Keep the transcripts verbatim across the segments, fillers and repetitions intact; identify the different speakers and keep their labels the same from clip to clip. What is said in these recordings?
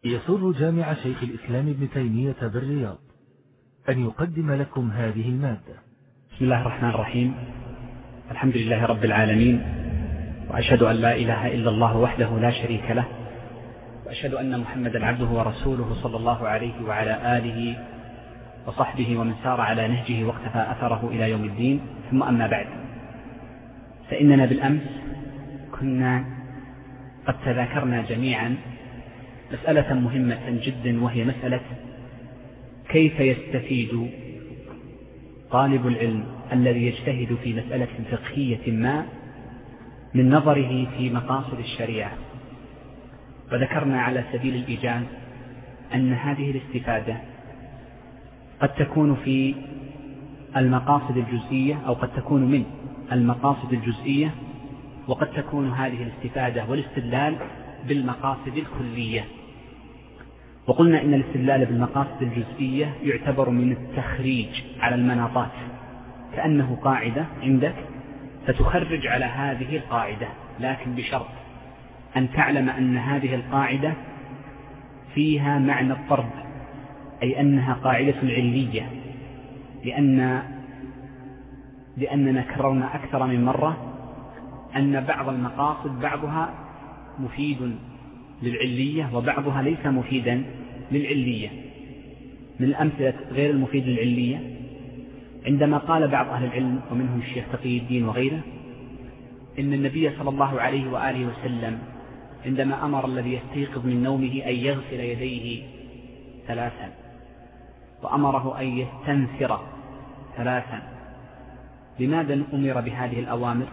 Speaker 1: يسر جامع شيخ الإسلام ابن تيمية بالرياض أن يقدم لكم هذه المادة.
Speaker 2: بسم الله الرحمن الرحيم. الحمد لله رب العالمين، وأشهد أن لا إله إلا الله وحده لا شريك له، وأشهد أن محمدا عبده ورسوله صلى الله عليه وعلى آله وصحبه ومن سار على نهجه واقتفى أثره إلى يوم الدين. ثم أما بعد، فإننا بالأمس كنا قد تذاكرنا جميعا مسألة مهمة جدا، وهي مسألة كيف يستفيد طالب العلم الذي يجتهد في مسألة فقهية ما من نظره في مقاصد الشريعة. وذكرنا على سبيل الإيجاز أن هذه الاستفادة قد تكون في المقاصد الجزئية، أو قد تكون من المقاصد الجزئية، وقد تكون هذه الاستفادة والاستدلال بالمقاصد الكلية. وقلنا إن الاستدلال بالمقاصد الجزئية يعتبر من التخريج على المناطات، كأنه قاعدة عندك فتخرج على هذه القاعدة، لكن بشرط أن تعلم أن هذه القاعدة فيها معنى الطرد، أي أنها قاعدة علية، لأن لأننا كررنا أكثر من مرة أن بعض المقاصد بعضها مفيد للعلية وبعضها ليس مفيدا للعلية. من الأمثلة غير المفيد للعلية عندما قال بعض أهل العلم ومنهم الشيخ تقي الدين وغيره إن النبي صلى الله عليه وآله وسلم عندما أمر الذي يستيقظ من نومه أن يغسل يديه ثلاثا، وأمره أن يستنثر ثلاثا، لماذا أمر بهذه الأوامر؟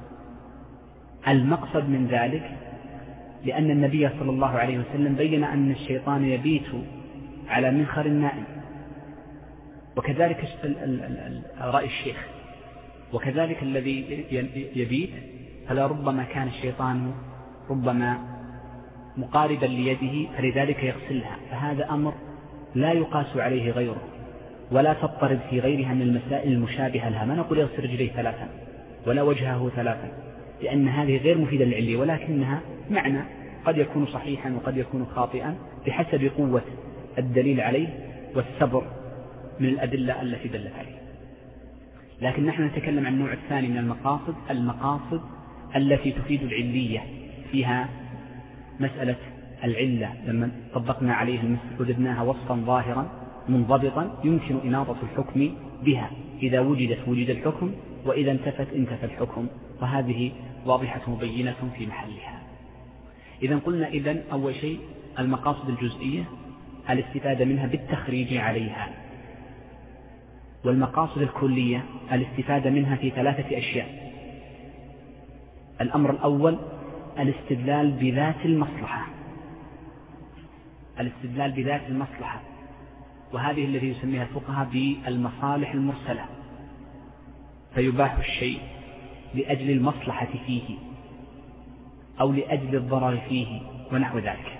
Speaker 2: المقصد من ذلك لأن النبي صلى الله عليه وسلم بين أن الشيطان يبيت على منخر النائم، وكذلك رأي الشيخ، وكذلك الذي يبيت فلا ربما كان الشيطان ربما مقاربا ليده فلذلك يغسلها، فهذا أمر لا يقاس عليه غيره، ولا تضطرد في غيرها من المسائل المشابهة لها. ما نقول يغسل رجليه ثلاثا ولا وجهه ثلاثا، لأن هذه غير مفيدة للعلية، ولكنها معنى قد يكون صحيحا وقد يكون خاطئا بحسب قوة الدليل عليه والسبر من الأدلة التي دلت عليه. لكن نحن نتكلم عن النوع الثاني من المقاصد، المقاصد التي تفيد العلية، فيها مسألة العلة لما طبقنا عليها المثل وجدناها وصفا ظاهرا منضبطا يمكن إناطة الحكم بها، إذا وجدت وجد الحكم، وإذا انتفت انتفى الحكم، وهذه واضحة مبينة في محلها. إذا قلنا إذن أول شيء المقاصد الجزئية الاستفادة منها بالتخريج عليها، والمقاصد الكلية الاستفادة منها في ثلاثة أشياء. الأمر الأول الاستدلال بذات المصلحة، الاستدلال بذات المصلحة، وهذه التي يسميها الفقهاء بالمصالح المرسلة، فيباح الشيء لأجل المصلحة فيه أو لأجل الضرر فيه ونحو ذلك.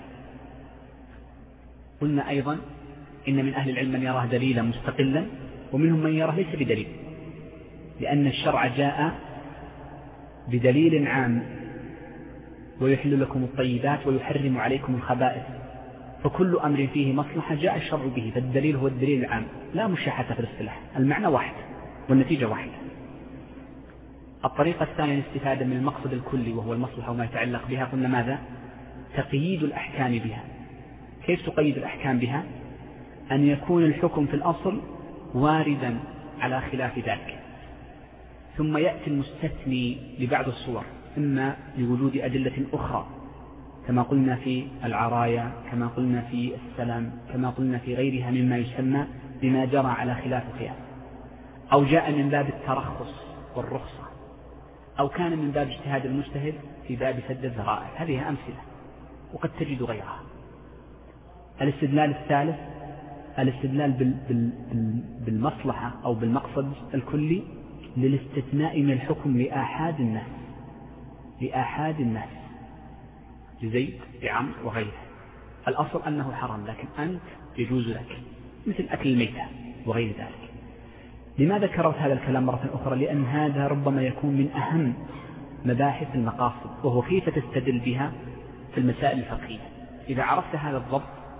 Speaker 2: قلنا أيضا إن من أهل العلم من يراه دليلا مستقلا، ومنهم من يراه ليس بدليل، لأن الشرع جاء بدليل عام ويحل لكم الطيبات ويحرم عليكم الخبائث، فكل أمر فيه مصلحة جاء الشرع به، فالدليل هو الدليل العام، لا مشاحة في الاصطلاح، المعنى واحد والنتيجة واحدة. الطريقة الثانية الاستفادة من المقصد الكلي وهو المصلحة وما يتعلق بها. قلنا ماذا؟ تقييد الأحكام بها. كيف تقيد الأحكام بها؟ أن يكون الحكم في الأصل واردا على خلاف ذلك، ثم يأتي المستثني لبعض الصور، إما لوجود أدلة أخرى كما قلنا في العرايا، كما قلنا في السلام، كما قلنا في غيرها مما يسمى بما جرى على خلاف القياس، أو جاء من باب الترخص والرخصة، أو كان من باب اجتهاد المجتهد في باب سد الذرائع. هذه أمثلة وقد تجد غيرها. الاستدلال الثالث الاستدلال بالمصلحة أو بالمقصد الكلي للاستثناء من الحكم لآحاد الناس، لآحاد الناس لزيد بعمر وغيره. الأصل أنه حرام لكن أنت يجوز لك، مثل أكل الميتة وغير ذلك. لماذا كررت هذا الكلام مرة أخرى؟ لأن هذا ربما يكون من أهم مباحث المقاصد، وهو كيف تستدل بها في المسائل الفقهية. إذا عرفت هذا الضبط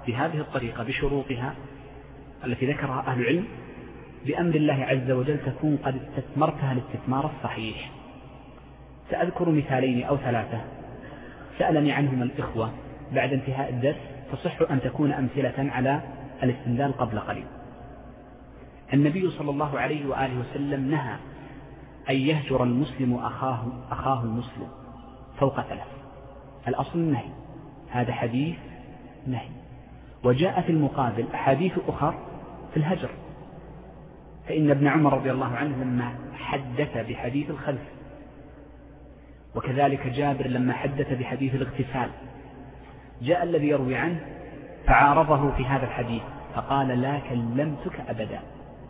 Speaker 2: بهذه الطريقة بشروطها التي ذكرها أهل العلم بأمر الله عز وجل تكون قد استثمرتها الاستثمار الصحيح. سأذكر مثالين أو ثلاثة سألني عنهما الإخوة بعد انتهاء الدرس، تصح أن تكون أمثلة على الاستدلال قبل قليل. النبي صلى الله عليه وآله وسلم نهى أن يهجر المسلم أخاه, أخاه المسلم فوق ثلاث. الأصل النهي، هذا حديث نهي. وجاء في المقابل أحاديث أخر في الهجر، فإن ابن عمر رضي الله عنه لما حدث بحديث الخلف، وكذلك جابر لما حدث بحديث الاغتسال، جاء الذي يروي عنه فعارضه في هذا الحديث فقال لا كلمتك أبدا.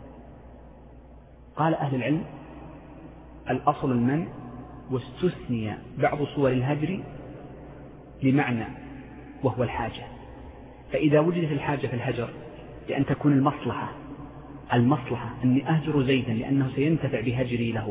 Speaker 2: قال أهل العلم الأصل المنع، واستثني بعض صور الهجر لمعنى وهو الحاجة. فإذا وجدت الحاجة في الهجر لأن تكون المصلحة المصلحة أني أهجر زيدا لأنه سينتفع بهجري له،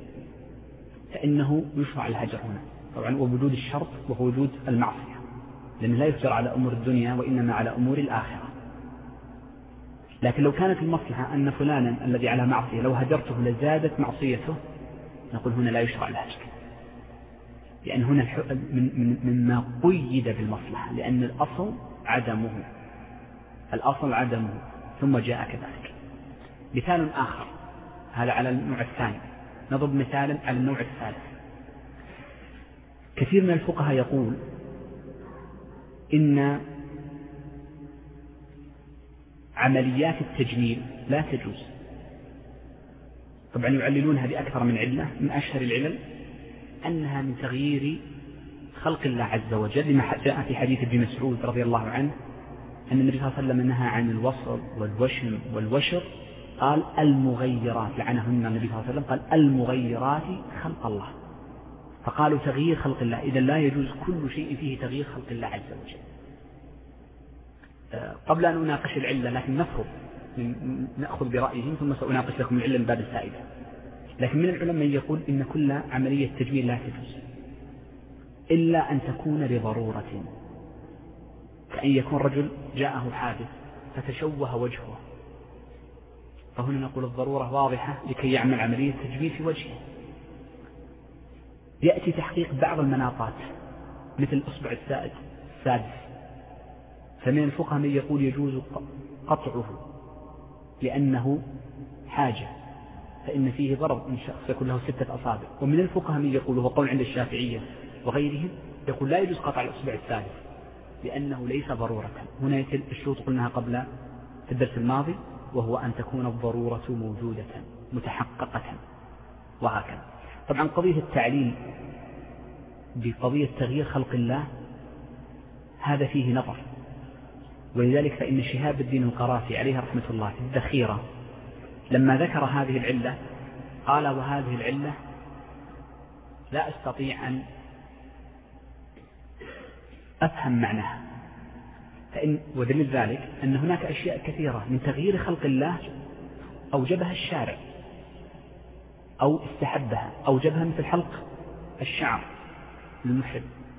Speaker 2: فإنه يشرع الهجر هنا طبعا، ووجود الشرط وهو وجود المعصية، لأنه لا يهجر على أمور الدنيا وإنما على أمور الآخرة. لكن لو كانت المصلحة أن فلانا الذي على معصية لو هجرته لزادت معصيته، نقول هنا لا يشرع الهجر، لأن هنا من مما قيد بالمصلحة، لأن الأصل عدمه الأصل عدمه ثم جاء كذلك. مثال آخر، هذا على النوع الثاني، نضرب مثالا على النوع الثالث. كثير من الفقهاء يقول إن عمليات التجميل لا تجوز، طبعا يعللونها بأكثر من علة، من أشهر العلل أنها من تغيير خلق الله عز وجل، لما جاء في حديث ابن مسعود رضي الله عنه أن النبي صلى الله عليه وسلم نهى عن الوصل والوشم والوشر، قال المغيرات، لعنهن النبي صلى الله عليه وسلم، قال المغيرات خلق الله، فقالوا تغيير خلق الله، إذا لا يجوز كل شيء فيه تغيير خلق الله عز وجل. قبل أن أناقش العلة لكن نفرض نأخذ برأيهم ثم سأناقش لكم العلة من باب الفائدة. لكن من العلماء من يقول إن كل عملية تجميل لا تجوز إلا أن تكون لضرورة، كأن يكون رجل جاءه حادث فتشوه وجهه، فهنا نقول الضرورة واضحة لكي يعمل عملية تجميل في وجهه. يأتي تحقيق بعض المناطات مثل الأصبع السادس، فمن الفقهاء من يقول يجوز قطعه لأنه حاجة، فإن فيه ضرر إن شخص يكون له ستة أصابع. ومن الفقهاء من يقول هو قول عند الشافعية وغيرهم يقول لا يجوز قطع الأصبع الثالث لأنه ليس ضرورة. هنا يتل الشروط قلناها قبل في الدرس الماضي، وهو أن تكون الضرورة موجودة متحققة وهكذا. طبعا قضية التعليل بقضية تغيير خلق الله هذا فيه نظر، ولذلك فإن شهاب الدين القرافي عليه رحمة الله في الذخيرة لما ذكر هذه العلة قال وهذه العلة لا أستطيع أن أفهم معناها، فإن ودليل ذلك أن هناك أشياء كثيرة من تغيير خلق الله أوجبها الشارع أو استحبها، أوجبها مثل حلق الشعر للمحرم،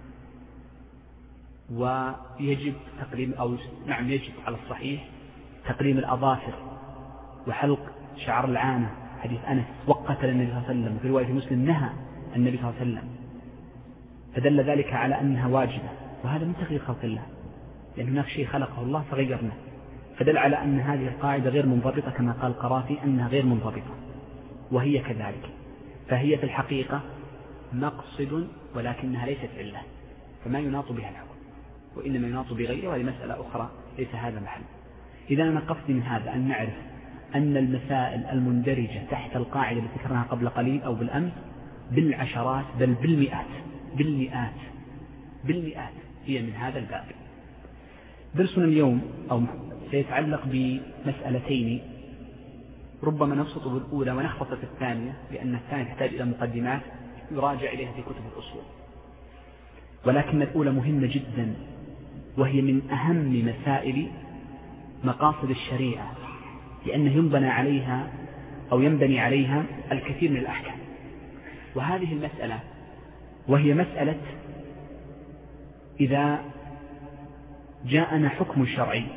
Speaker 2: ويجب تقليم أو نعم يجب على الصحيح تقليم الأظافر وحلق شعر العانة، حديث أنس وقت النبي صلى الله عليه وسلم، في رواية مسلم نهى النبي صلى الله عليه وسلم، فدل ذلك على أنها واجبة، وهذا من تغيير خلق الله، لأن هناك شيء خلقه الله فغيرنا، فدل على أن هذه القاعدة غير منضبطة كما قال القرافي أنها غير منضبطة، وهي كذلك، فهي في الحقيقة مقصد ولكنها ليست علة، فما يناط بها الحكم وإنما يناط بغيره، وهذه مسألة أخرى ليس هذا محل. إذا أنا قصدي من هذا أن نعرف أن المسائل المندرجة تحت القاعدة التي ذكرناها قبل قليل أو بالأمس بالعشرات بل بالمئات بالمئات بالمئات هي من هذا الباب. درسنا اليوم أو سيتعلق بمسألتين، ربما نبسط بالأولى ونختص في الثانية، لأن الثانية تحتاج إلى مقدمات يراجع إليها في كتب الأصول، ولكن الأولى مهمة جدا، وهي من أهم مسائل مقاصد الشريعة، لأنه ينبنى عليها أو ينبني عليها الكثير من الأحكام. وهذه المسألة وهي مسألة إذا جاءنا حكم شرعي،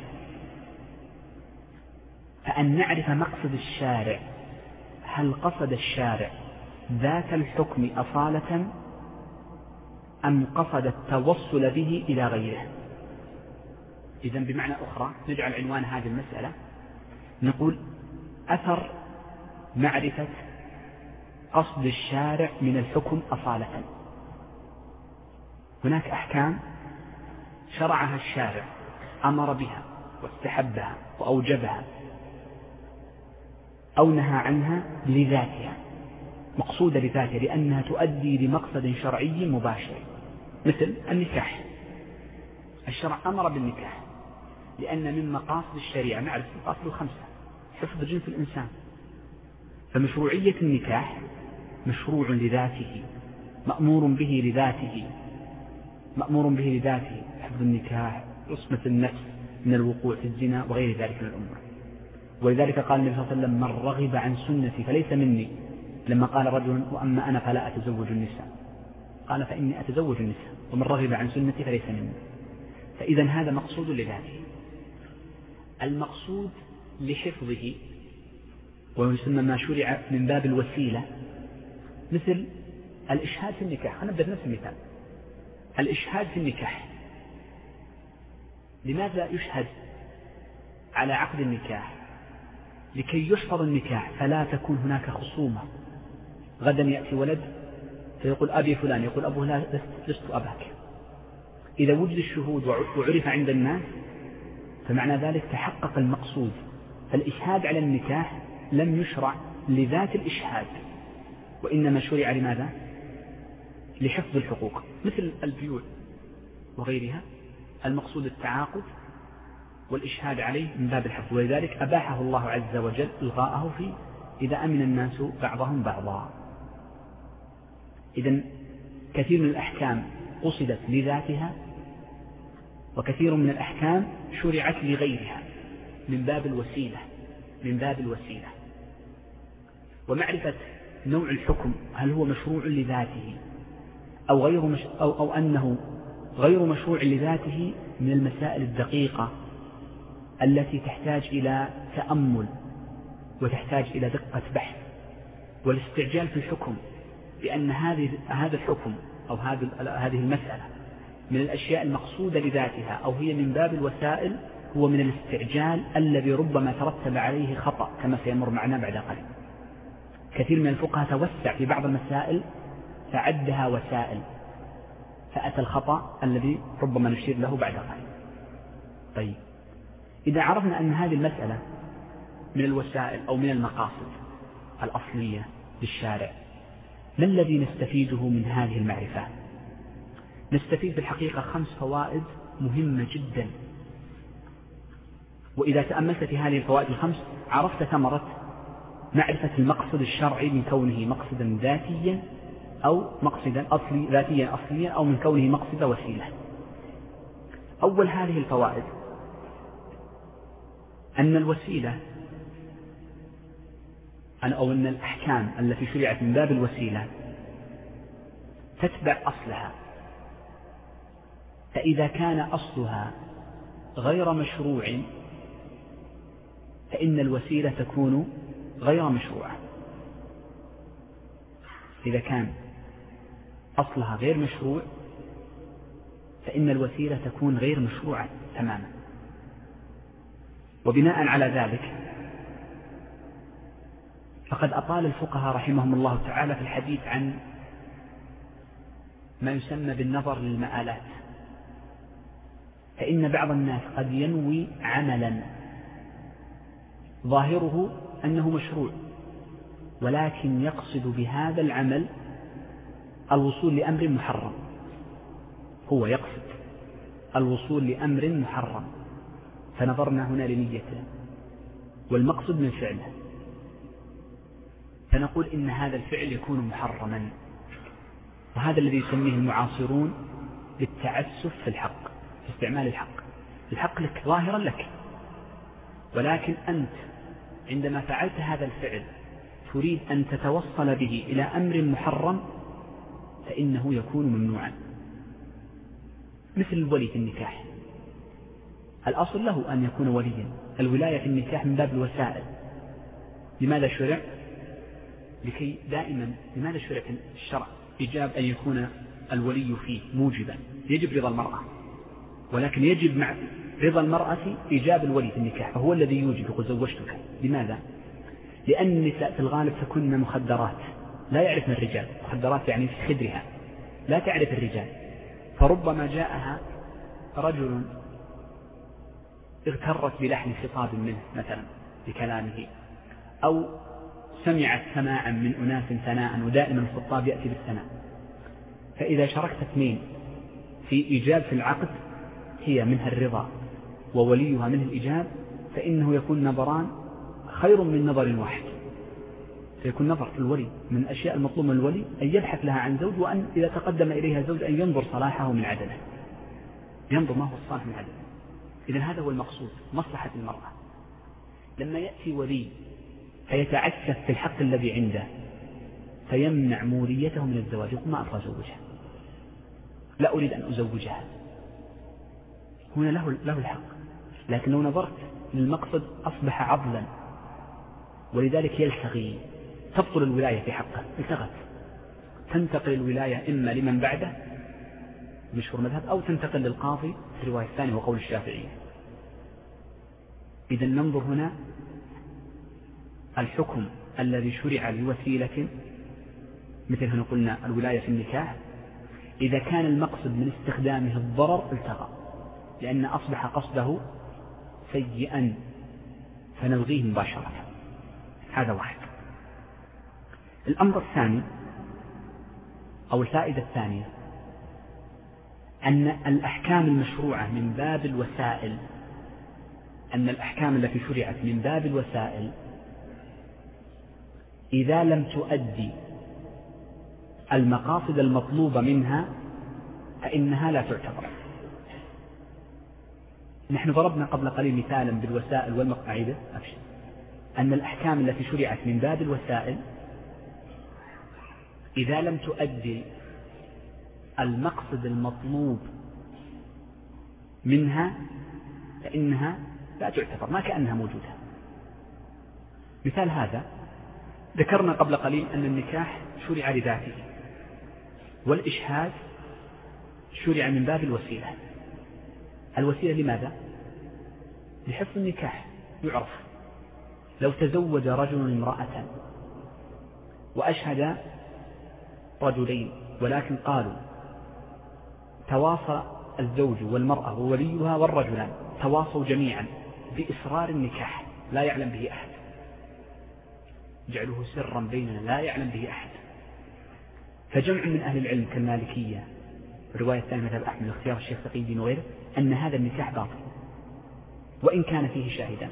Speaker 2: فأن نعرف مقصد الشارع، هل قصد الشارع ذات الحكم أصالة أم قصد التوصل به إلى غيره. إذن بمعنى أخرى نجعل عنوان هذه المسألة نقول أثر معرفة قصد الشارع من الحكم أصالة. هناك أحكام شرعها الشارع، أمر بها واستحبها وأوجبها أو نهى عنها لذاتها، مقصودة لذاتها لأنها تؤدي لمقصد شرعي مباشر، مثل النكاح. الشرع أمر بالنكاح لأن من مقاصد الشريعة نعرف المقاصد الخمسة: حفظ جنس الإنسان، فمشروعية النكاح مشروع لذاته، مأمور به لذاته، مأمور به لذاته، حفظ النكاح، عصمة النفس من الوقوع في الزنا وغير ذلك من الأمور. ولذلك قال النبي صلى الله عليه وسلم: من رغب عن سنتي فليس مني، لما قال رجل: وأما أنا فلا أتزوج النساء، قال: فإني أتزوج النساء، ومن رغب عن سنتي فليس مني. فإذا هذا مقصود لذاته. المقصود لحفظه ويسمى ما شرع من باب الوسيلة، مثل الإشهاد في النكاح. أنا أبدأ نفس المثال، الإشهاد في النكاح. لماذا يشهد على عقد النكاح؟ لكي يحفظ النكاح، فلا تكون هناك خصومة. غدا يأتي ولد فيقول: أبي فلان، يقول أبوه: لا، لست أباك. إذا وجد الشهود وعرف عند الناس فمعنى ذلك تحقق المقصود. فالإشهاد على النكاح لم يشرع لذات الإشهاد، وإنما شرع لماذا؟ لحفظ الحقوق، مثل البيوع وغيرها. المقصود التعاقد والإشهاد عليه من باب الحفظ، ولذلك أباحه الله عز وجل إلغاءه في إذا أمن الناس بعضهم بعضا. إذن كثير من الأحكام قصدت لذاتها، وكثير من الأحكام شرعت لغيرها من باب الوسيلة، من باب الوسيلة. ومعرفة نوع الحكم، هل هو مشروع لذاته أو غير مش أو, أو أنه غير مشروع لذاته، من المسائل الدقيقة التي تحتاج إلى تأمل وتحتاج إلى دقة بحث والاستعجال في الحكم، لأن هذه هذا الحكم أو هذه المسألة من الأشياء المقصودة لذاتها أو هي من باب الوسائل، هو من الاستعجال الذي ربما ترتب عليه خطأ كما سيمر معنا بعد قليل. كثير من الفقهاء توسع في بعض المسائل فعدها وسائل، فأتى الخطأ الذي ربما نشير له بعد قليل. طيب، إذا عرفنا أن هذه المسألة من الوسائل أو من المقاصد الأصلية للشارع، ما الذي نستفيده من هذه المعرفة؟ نستفيد بالحقيقة خمس فوائد مهمة جدا، وإذا تأملت في هذه الفوائد الخمس عرفت ثمرة معرفة المقصد الشرعي من كونه مقصدا ذاتيا أو مقصدا أصلي ذاتيا أصليا أو من كونه مقصد وسيلة. أول هذه الفوائد أن الوسيلة أو أن الأحكام التي شرعت من باب الوسيلة تتبع أصلها، فإذا كان أصلها غير مشروع فإن الوسيلة تكون غير مشروعة. إذا كان أصلها غير مشروع فإن الوسيلة تكون غير مشروعة تماما. وبناء على ذلك فقد أطال الفقهاء رحمهم الله تعالى في الحديث عن ما يسمى بالنظر للمآلات، فإن بعض الناس قد ينوي عملا ظاهره أنه مشروع، ولكن يقصد بهذا العمل الوصول لأمر محرم. هو يقصد الوصول لأمر محرم، فنظرنا هنا لنيته والمقصد من فعله، فنقول إن هذا الفعل يكون محرما. وهذا الذي يسميه المعاصرون بالتعسف في الحق، في استعمال الحق. الحق لك ظاهرا لك، ولكن أنت عندما فعلت هذا الفعل تريد أن تتوصل به إلى أمر محرم فإنه يكون ممنوعا. مثل الولي في النكاح، الأصل له أن يكون وليا. الولاية في النكاح من باب الوسائل. لماذا شرع؟ لكي دائما لماذا شرع في الشرع إيجاب أن يكون الولي فيه موجبا؟ يجب رضا المرأة، ولكن يجب مع رضا المرأة إيجاب الولي في النكاح، فهو الذي يوجب يقول زوجتك. لماذا؟ لأن النساء في الغالب تكون مخدرات لا يعرفن الرجال، مخدرات يعني في خدرها لا تعرف الرجال، فربما جاءها رجل اغترت بلحن خطاب منه مثلا بكلامه، أو سمعت سماعا من أناس ثناء، ودائما الخطاب يأتي بالثناء. فإذا شاركت اثنين في إيجاب في العقد، هي منها الرضا ووليها منه الإيجاب، فإنه يكون نظران خير من نظر واحد. فيكون نظر في الولي من الأشياء المطلوبة من الولي أن يبحث لها عن زوج، وأن إذا تقدم إليها زوج أن ينظر صلاحه من عدله، ينظر ما هو الصالح من عدله. إذن هذا هو المقصود، مصلحة المرأة. لما يأتي ولي فيتعسف في الحق الذي عنده فيمنع موليته من الزواج، يقول ما أبغى أزوجها، لا أريد أن أزوجها، هنا له, له الحق. لكن لو نظرت للمقصد أصبح عضلا، ولذلك يلتغي، تبطل الولاية في حقه، التغت، تنتقل الولاية إما لمن بعده مشهور مذهب، أو تنتقل للقاضي في الرواية الثانية وقول الشافعي. إذن ننظر هنا الحكم الذي شرع لوسيلة، مثل هنا قلنا الولاية في النكاح، إذا كان المقصد من استخدامه الضرر التغى، لأن أصبح قصده سيئا فنلغيه مباشرة. هذا واحد. الأمر الثاني أو الفائدة الثانية أن الأحكام المشروعة من باب الوسائل، أن الأحكام التي شرعت من باب الوسائل إذا لم تؤدي المقاصد المطلوبة منها فإنها لا تعتبر. نحن ضربنا قبل قليل مثالا بالوسائل والمقاعد، أن الأحكام التي شرعت من باب الوسائل إذا لم تؤدي المقصد المطلوب منها فإنها لا تعتبر، ما كأنها موجودة. مثال هذا ذكرنا قبل قليل أن النكاح شرع لذاته، والإشهاد شرع من باب الوسيلة. الوسيلة لماذا؟ لحفظ النكاح. يعرف لو تزوج رجل امرأة وأشهد رجلين، ولكن قالوا تواصى الزوج والمرأة ووليها والرجلان تواصوا جميعا بإسرار النكاح لا يعلم به أحد، جعله سرا بيننا لا يعلم به أحد، فجمع من أهل العلم كالمالكية الرواية الثانية مثل أحمد اختيار الشيخ تقي الدين وغيره أن هذا النكاح باطل وإن كان فيه شاهدان.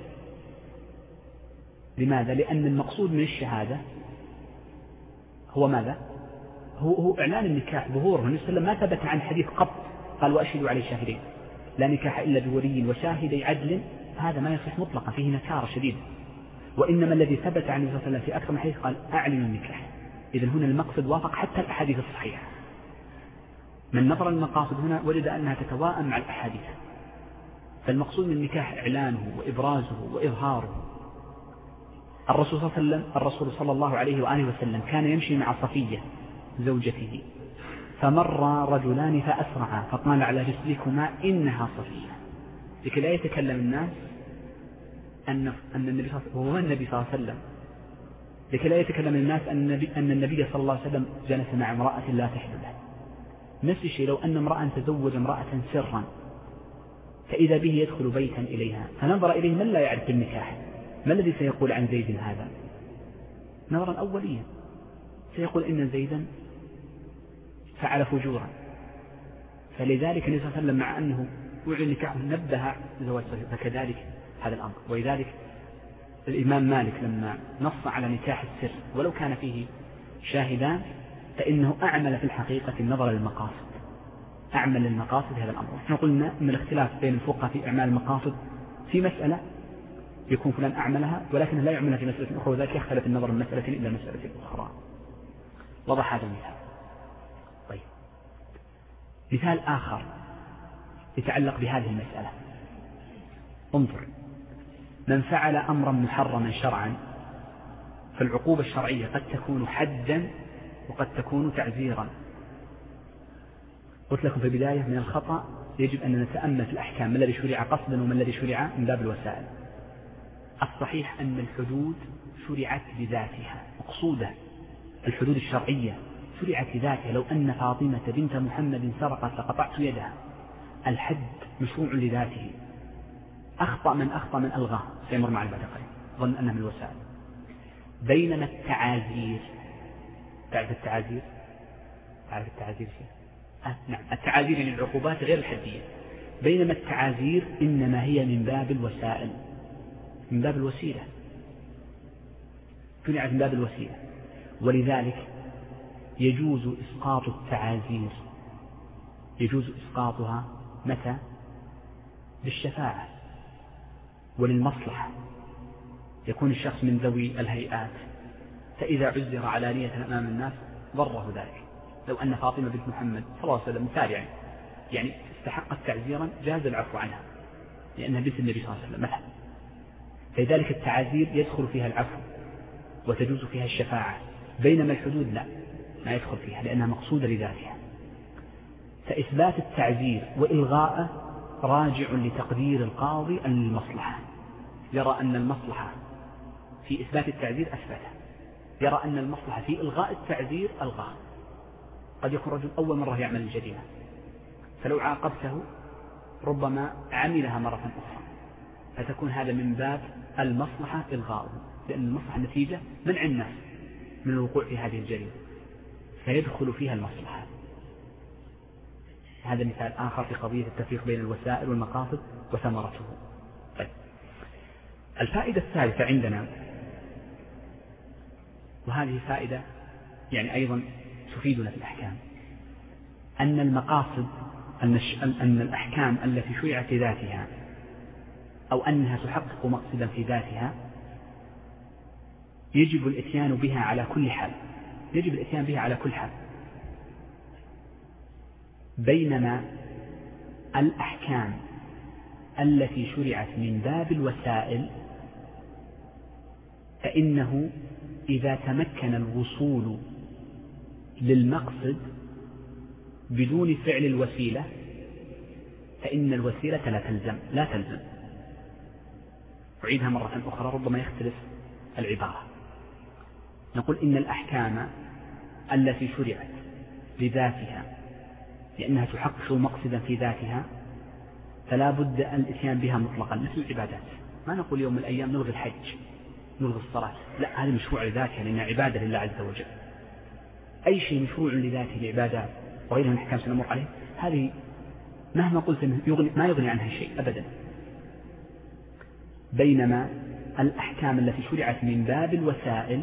Speaker 2: لماذا؟ لأن المقصود من الشهادة هو ماذا؟ هو, هو إعلان النكاح، ظهوره. النبي صلى الله عليه وسلم ما ثبت عن حديث قط قال وأشهدوا عليه شاهدين، لا نكاح إلا بولي وشاهدي عدل، هذا ما يصح مطلقا، فيه نكارة شديدة. وإنما الذي ثبت عن النبي صلى الله عليه وسلم في أكثر من حديث قال أعلنوا النكاح. إذن هنا المقصد وافق حتى الأحاديث الصحيحة. من نظر المقاصد هنا وجد أنها تتواءم مع الأحاديث. فالمقصود من النكاح إعلانه وإبرازه وإظهاره. الرسول صلى الله عليه وسلم الرسول صلى الله عليه وآله وسلم كان يمشي مع صفية زوجته، فمر رجلان فأسرعا فقال على رسلكما إنها صفية، لكي لا يتكلم الناس أن أن النبي صلى الله هو النبي صلى الله عليه وسلم، لكي لا يتكلم الناس أن النبي أن النبي صلى الله عليه وسلم جلس مع امرأة لا تحل له. نفس الشيء لو أن امرأة تزوج امرأة سرا فإذا به يدخل بيتا إليها فنظر إليه من لا يعرف النكاح، ما الذي سيقول عن زيد هذا؟ نظرا أوليا سيقول إن زيدا فعل فجورا. فلذلك النبي صلى الله عليه وسلم مع أنه وعي نكاحه نبه زواج صفية، فكذلك هذا الأمر. ولذلك الإمام مالك لما نص على نكاح السر ولو كان فيه شاهدان فإنه أعمل في الحقيقة النظر للمقاصد، أعمل للمقاصد هذا الأمر. نحن قلنا أن الاختلاف بين الفقهاء في أعمال المقاصد في مسألة يكون فلان أعملها ولكنه لا يعملها في مسألة أخرى، وذلك يختلف النظر من مسألة إلى مسألة أخرى. وضح هذا المثال. طيب مثال آخر يتعلق بهذه المسألة. انظر، من فعل أمرا محرما شرعا فالعقوبة الشرعية قد تكون حدا وقد تكون تعزيرا. قلت لكم في البداية من الخطأ يجب أن نتأمل في الأحكام، ما الذي شرع قصدا وما الذي شرع من باب الوسائل. الصحيح أن الحدود شرعت بذاتها مقصودة، الحدود الشرعية شرعت بذاتها. لو أن فاطمة بنت محمد سرقت لقطعت يدها، الحد مشروع لذاته. أخطأ من أخطأ من ألغاه سيمر مع البدقين، ظن أنها من الوسائل. بينما التعازير، تعرف التعازير؟ تعرف التعازير شيء؟ أه نعم، التعازير يعني العقوبات غير الحدية. بينما التعازير إنما هي من باب الوسائل، من باب الوسيلة، شرعت من باب الوسيلة. ولذلك يجوز إسقاط التعازير، يجوز إسقاطها متى؟ بالشفاعة وللمصلحة. يكون الشخص من ذوي الهيئات، فإذا عزر علانية أمام الناس ضره ذلك. لو أن فاطمة بنت محمد صلى الله عليه وسلم مثال يعني يعني استحقت تعزيرا جاز العفو عنها لأنها بنت النبي صلى الله عليه وسلم مثلا. فلذلك التعازير يدخل فيها العفو وتجوز فيها الشفاعة، بينما الحدود لا، ما يدخل فيها لأنها مقصودة لذاتها. فإثبات التعزير وإلغاءه راجع لتقدير القاضي للمصلحة. يرى أن المصلحة في إثبات التعزير أثبته، يرى أن المصلحة في إلغاء التعزير ألغاه. قد يكون رجل أول مرة يعمل الجريمة، فلو عاقبته ربما عملها مرة أخرى، فتكون هذا من باب المصلحة إلغاؤه، لأن المصلحة نتيجة منع الناس من الوقوع في هذه الجريمة، فيدخل فيها المصلحة. هذا مثال آخر في قضية التفريق بين الوسائل والمقاصد وثمرته. طيب، الفائدة الثالثة عندنا، وهذه فائدة يعني أيضا تفيدنا في الأحكام، أن المقاصد أن الأحكام التي شرعت ذاتها أو أنها تحقق مقصدا في ذاتها يجب الإتيان بها على كل حال، يجب الإتيان بها على كل حال. بينما الأحكام التي شرعت من باب الوسائل فإنه إذا تمكن الوصول للمقصد بدون فعل الوسيلة فإن الوسيلة لا تلزم لا تلزم أعيدها مرة أخرى ربما يختلف العبارة. نقول إن الأحكام التي شرعت لذاتها لأنها تحقق مقصدا في ذاتها فلا بد أن الإتيان بها مطلقا، مثل العبادات. ما نقول يوم من الأيام نلغي الحج نلغي الصلاة، لا، هذه مشروع لذاتها لأنها عبادة لله عز وجل. أي شيء مشروع لذاته العبادات وغيرها من الأحكام سنمر عليه، هذه مهما قلت إنه يغني ما يغني عنها شيء أبدا. بينما الأحكام التي شرعت من باب الوسائل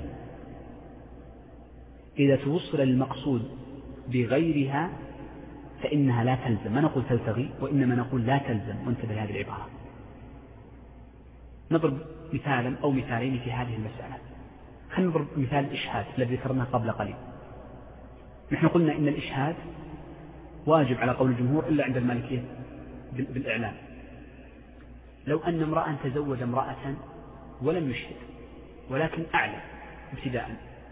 Speaker 2: إذا توصل للمقصود بغيرها فإنها لا تلزم. ما نقول تلتغي، وإنما نقول لا تلزم، وانتبه لهذه العبارة. نضرب مثالا أو مثالين في هذه المسألة. خلينا نضرب مثال الإشهاد الذي ذكرناه قبل قليل. نحن قلنا إن الإشهاد واجب على قول الجمهور إلا عند المالكية بالإعلان. لو أن امرأة تزوج امرأة ولم يشهد ولكن أعلن ابتداء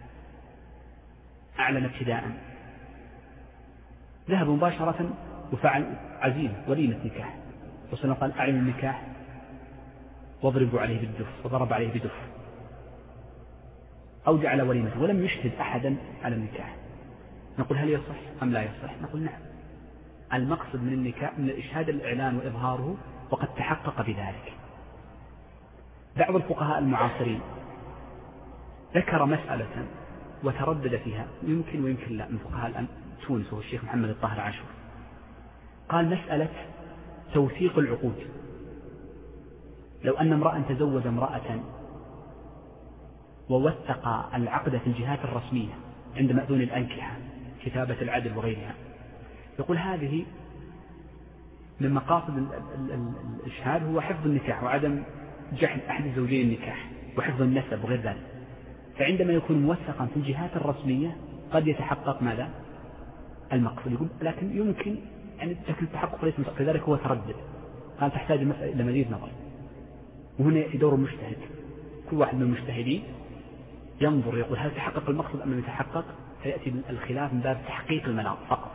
Speaker 2: أعلن ابتداء ذهب مباشرة وفعل عزيمة وليمة نكاح، وصلنا قال أعلن النكاح واضربوا عليه بالدف، وضرب عليه بدف، أو جعل وليمة ولم يشهد أحدا على النكاح. نقول هل يصح أم لا يصح؟ نقول نعم، المقصد من النكاح من الإشهاد الإعلان وإظهاره وقد تحقق بذلك. بعض الفقهاء المعاصرين ذكر مسألة وتردد فيها، يمكن ويمكن لا، من فقهاء الآن تونس وهو الشيخ محمد الطاهر عاشور، قال مسألة توثيق العقود. لو أن امرأة تزوج امرأة ووثق العقد في الجهات الرسمية عند مأذون الأنكحة كتابة العدل وغيرها، يقول هذه من مقاصد الإشهاد هو حفظ النكاح وعدم جحد أحد الزوجين النكاح وحفظ النسب وغير ذلك. فعندما يكون موثقا في الجهات الرسمية قد يتحقق ماذا؟ المقصود. يقول لكن يمكن يعني لكن التحقق ليس مستقر، لذلك هو تردد، قال تحتاج المسألة إلى مزيد نظر. وهنا يأتي دور المجتهد. كل واحد من المجتهدين ينظر يقول هل تحقق المقصد أم لم يتحقق، فيأتي الخلاف من باب تحقيق المناط فقط.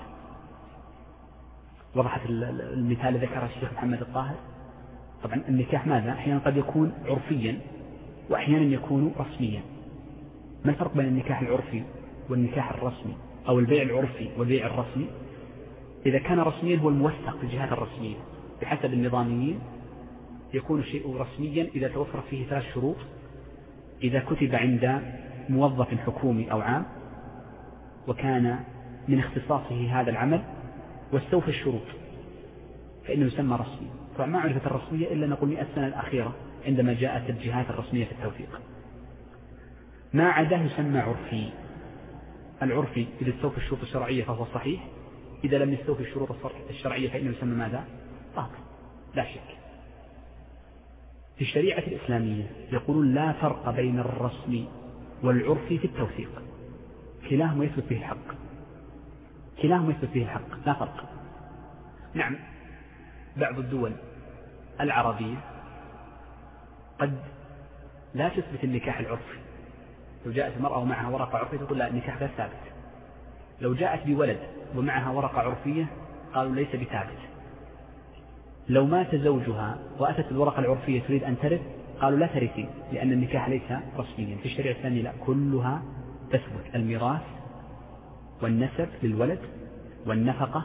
Speaker 2: وضحت المثال الذي ذكره الشيخ محمد الطاهر. طبعا النكاح ماذا؟ أحيانا قد يكون عرفيا وأحيانا يكون رسميا. ما الفرق بين النكاح العرفي والنكاح الرسمي أو البيع العرفي والبيع الرسمي؟ إذا كان رسميا هو الموثق في الجهات الرسمية بحسب النظاميين، يكون الشيء رسميا إذا توفر فيه ثلاث شروط: إذا كتب عند موظف حكومي أو عام، وكان من اختصاصه هذا العمل، واستوفى الشروط، فإنه يسمى رسمي. فما عرفت الرسمية إلا نقول مئة سنة الأخيرة عندما جاءت الجهات الرسمية في التوثيق. ما عداه يسمى عرفي. العرفي إذا استوفى الشروط الشرعية فهو صحيح، إذا لم يستوفي الشروط الشرعية فإنه يسمى ماذا؟ باطل لا شك. في الشريعة الإسلامية يقولون لا فرق بين الرسمي والعرفي في التوثيق، كلاهما يثبت به الحق، كلاهما يثبت به الحق لا فرق. نعم بعض الدول العربية قد لا تثبت النكاح العرفي. لو جاءت المرأة ومعها ورقة عرفية تقول لا النكاح غير ثابت. لو جاءت بولد ومعها ورقة عرفية قالوا ليس بثابت. لو مات زوجها وأتت الورقة العرفية تريد أن ترث قالوا لا ترثي لأن النكاح ليس رسميا. في الشريعة الثانية لا، كلها تثبت. الميراث والنسب للولد والنفقة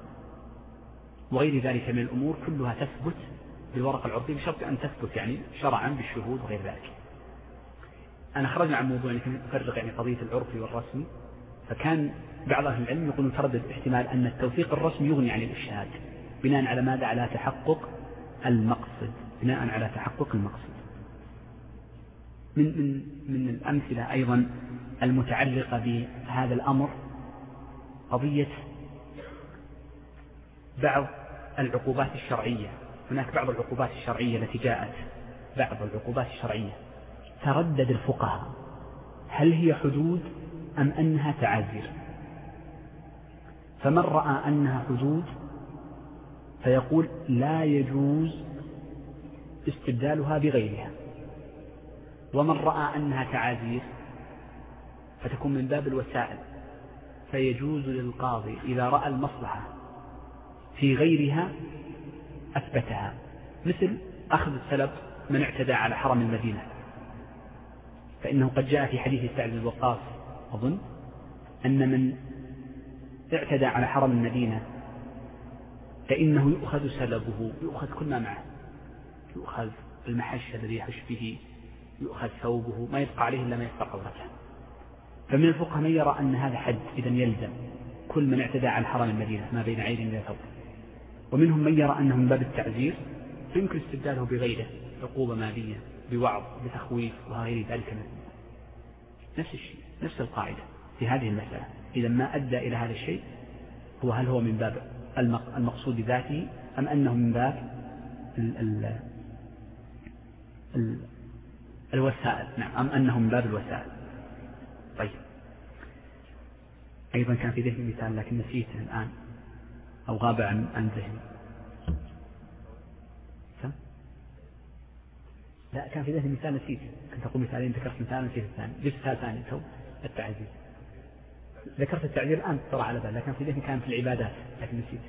Speaker 2: وغير ذلك من الأمور كلها تثبت بالورقة العرفية بشرط أن تثبت يعني شرعا بالشهود وغير ذلك. أنا خرجنا عن موضوع لكن أفرق يعني قضية العرفي والرسمي. فكان بعض أهل العلم يقولون تردد احتمال أن التوثيق الرسمي يغني عن الإشهاد بناء على ماذا؟ على تحقق المقصد، بناء على تحقق المقصد. من من من الأمثلة أيضا المتعلقة بهذا الأمر قضية بعض العقوبات الشرعية. هناك بعض العقوبات الشرعية التي جاءت، بعض العقوبات الشرعية تردد الفقهاء هل هي حدود أم أنها تعازير. فمن رأى أنها حدود فيقول لا يجوز استبدالها بغيرها، ومن رأى أنها تعازير فتكون من باب الوسائل فيجوز للقاضي إذا رأى المصلحة في غيرها أثبتها، مثل أخذ السلب من اعتدى على حرم المدينة، فإنه قد جاء في حديث سعد بن وقاص أظن أن من اعتدى على حرم المدينة فإنه يؤخذ سلبه، يؤخذ كل ما معه، يؤخذ المحش الذي يحش به، يؤخذ ثوبه، ما يبقى عليه إلا ما يبقى عورته. فمن الفقهاء من يرى أن هذا حد إذا يلزم كل من اعتدى على حرم المدينة ما بين عين إلى ثوب، ومنهم من يرى أنه من باب التعزير فيمكن استبداله بغيره، عقوبة مالية، بوعظ، بتخويف وغير ذلك منه. نفس الشيء، نفس القاعدة في هذه المسألة. إذا ما أدى إلى هذا الشيء هو هل هو من باب المقصود بذاته أم أنه من باب ال ال ال الوسائل؟ نعم، أم أنه من باب الوسائل. طيب أيضا كان في ذهني مثال لكن نسيته الآن أو غاب عن عن ذهني. لا كان في ذهني مثال نسيته، كنت أقول مثالين ذكرت مثال نسيت الثاني، جبت مثال ثاني تو التعزيز. ذكرت التعزير الآن طلع على بال، لكن في ذهني كان في العبادات لكن نسيت.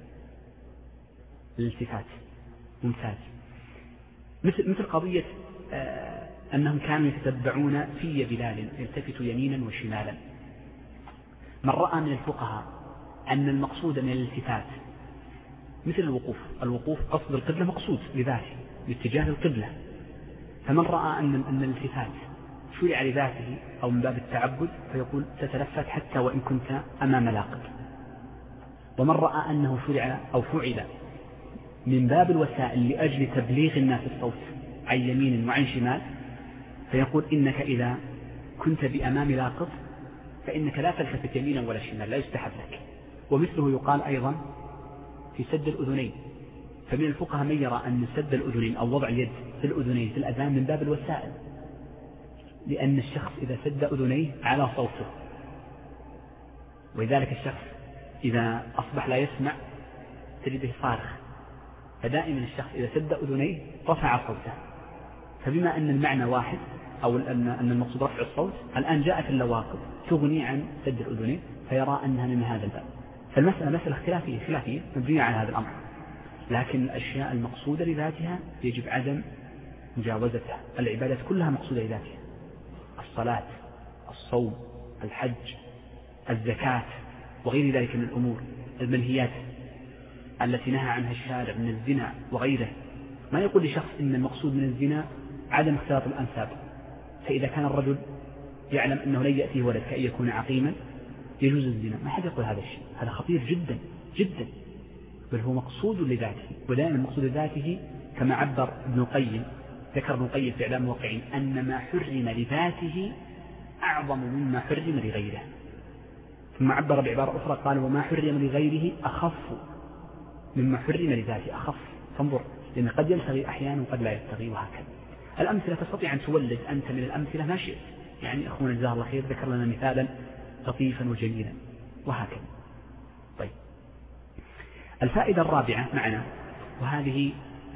Speaker 2: الالتفات ممتاز. مثل مثل قضية آه أنهم كانوا يتتبعون في بلال يلتفت يمينا وشمالا. من رأى من الفقهاء أن المقصود من الالتفات مثل الوقوف، الوقوف قصد القبلة مقصود لذاته باتجاه القبلة، فمن رأى أن أن الالتفات شرع لذاته أو من باب التعبد فيقول تتلفت حتى وإن كنت أمام لاقط. ومن رأى أنه شرع أو فعل من باب الوسائل لأجل تبليغ الناس الصوت عن يمين وعن شمال فيقول إنك إذا كنت بأمام لاقط فإنك لا تلتفت يمينا ولا شمال، لا يستحب لك. ومثله يقال أيضا في سد الأذنين. فمن الفقهاء من يرى أن سد الأذنين أو وضع اليد في الأذنين في الأذان من باب الوسائل، لأن الشخص إذا سد أذنيه على صوته، ولذلك الشخص إذا أصبح لا يسمع تجده صارخ، فدائما الشخص إذا سد أذنيه رفع صوته فبما أن المعنى واحد أو أن أن المقصود رفع الصوت، الآن جاءت اللواقط تغني عن سد الأذنين فيرى أنها من هذا الباب. فالمسألة مسألة خلافية خلافية مبنية على هذا الأمر، لكن الأشياء المقصودة لذاتها يجب عدم مجاوزتها. العبادات كلها مقصودة لذاتها، الصلاة، الصوم، الحج، الزكاة وغير ذلك من الأمور. المنهيات التي نهى عنها الشارع من الزنا وغيره، ما يقول لشخص إن المقصود من الزنا عدم اختلاط الأنساب، فإذا كان الرجل يعلم أنه لن يأتيه ولد كأن يكون عقيما يجوز الزنا، ما حد يقول هذا الشيء، هذا خطير جدا جدا، بل هو مقصود لذاته. ودائما المقصود لذاته كما عبر ابن القيم، ذكر ابن القيم في إعلام الواقعين أن ما حرم لذاته أعظم مما حرم لغيره. ثم عبر بعبارة أخرى قال وما حرم لغيره أخف مما حرم لذاته، أخف. فانظر، لأن قد يلتغي أحيانا وقد لا يلتغي، وهكذا. الأمثلة تستطيع أن تولد أنت من الأمثلة ما شئت، يعني أخونا جزاه الله خير ذكر لنا مثالا لطيفا وجميلا، وهكذا. طيب، الفائدة الرابعة معنا، وهذه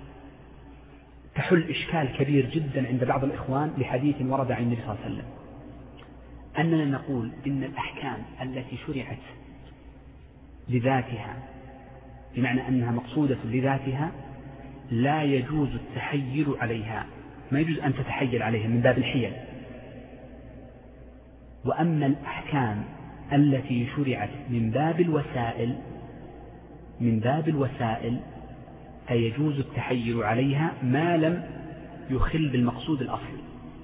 Speaker 2: تحل إشكال كبير جدا عند بعض الإخوان لحديث ورد عن النبي صلى الله عليه وسلم، أننا نقول إن الأحكام التي شرعت لذاتها بمعنى أنها مقصودة لذاتها لا يجوز التحيل عليها، ما يجوز أن تتحيل عليها من باب الحيل. وأما الأحكام التي شرعت من باب الوسائل من باب الوسائل فيجوز التحيل عليها ما لم يخل بالمقصود الأصلي.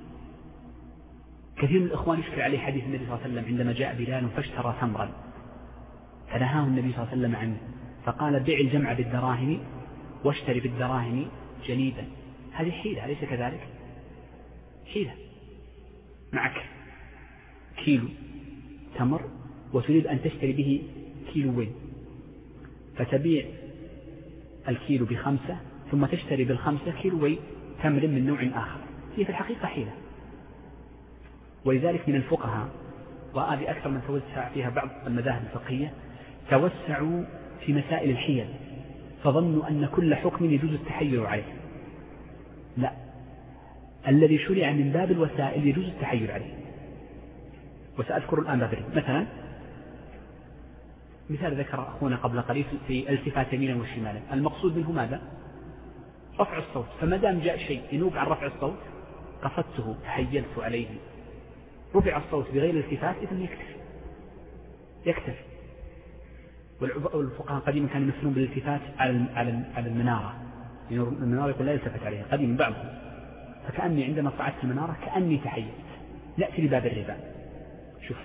Speaker 2: كثير من الإخوان يشكل عليه حديث النبي صلى الله عليه وسلم عندما جاء بلال فاشترى تمرا فنهاه النبي صلى الله عليه وسلم عنه، فقال بيع الجمع بالدراهم واشتري بالدراهم جنيبا. هذه حيلة، أليس كذلك؟ حيلة. معك كيلو تمر وتريد أن تشتري به كيلوين، فتبيع الكيلو بخمسة ثم تشتري بالخمسة كيلوين تمر من نوع آخر، هي في الحقيقة حيلة. ولذلك من الفقهاء، وهذه أكثر من توسع فيها بعض المذاهب الفقهية، توسعوا في مسائل الحيل فظنوا أن كل حكم يجوز التحيل عليه. لا، الذي شرع من باب الوسائل يجوز التحيل عليه. وسأذكر الآن بابه. مثلا مثال ذكر أخونا قبل قليل في التفات يمينا وشمالا، المقصود منه ماذا؟ رفع الصوت. فما دام جاء شيء ينوب عن رفع الصوت قصدته تحيلت عليه، رفع الصوت بغير التفات، إذن يكتفي يكتفي والفقهاء قديما كانوا يمثلون بالالتفات على على المنارة، يعني المنارة يقول لا يلتفت عليها قديما بعضهم، فكأني عندما صعدت المنارة كأني تحيلت. نأتي لباب الربا. شوف،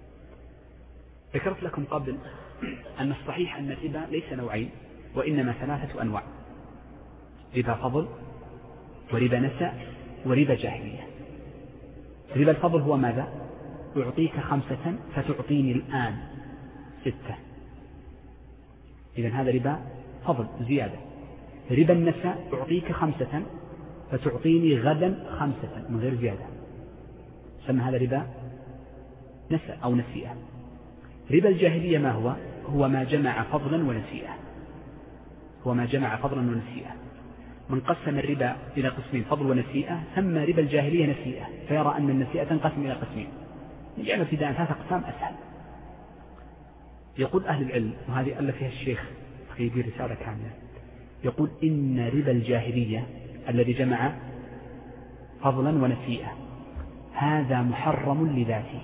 Speaker 2: ذكرت لكم قبل أن الصحيح أن الربا ليس نوعين وإنما ثلاثة أنواع: ربا فضل وربا نسأ وربا جاهلية. ربا الفضل هو ماذا؟ أعطيك خمسة فتعطيني الآن ستة، إذن هذا ربا فضل زيادة. ربا النساء أعطيك خمسة فتعطيني غدا خمسة من غير زيادة، سمى هذا ربا نساء أو نسيئة. ربا الجاهلية ما هو؟ هو ما جمع فضلا ونسيئة، هو ما جمع فضلا ونسيئة. من قسم الربا إلى قسمين فضل ونسيئة سمى ربا الجاهلية نسيئة، فيرى أن النسيئة تنقسم إلى قسمين، نجعل ابتداء ثلاثة أقسام أسهل. يقول أهل العلم، وهذه ألف فيها الشيخ في رسالة كاملة، يقول إن ربا الجاهلية الذي جمع فضلا ونسيئة هذا محرم لذاته،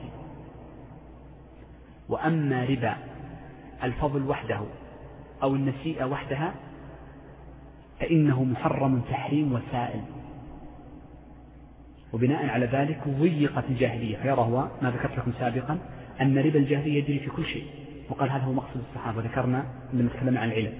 Speaker 2: وأما ربا الفضل وحده أو النسيئة وحدها فإنه محرم تحريم وسائل. وبناء على ذلك ضيقت الجاهلية، فيرى هو ما ذكرت لكم سابقا أن ربا الجاهلية يجري في كل شيء، وقال هذا هو مقصد الصحابة، وذكرنا لما تكلمنا عن العلم.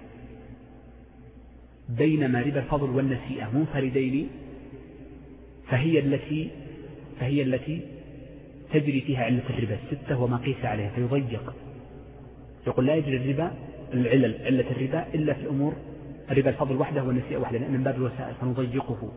Speaker 2: بينما ربا الفضل والنسيئة منفردين فهي التي فهي التي تجري فيها علة الربا الستة وما قيس عليها، فيضيق. يقول لا يجري الربا العلل علة الربا إلا في الأمور ربا الفضل وحده والنسيئة وحده، لأن من باب الوسائل فنضيقه.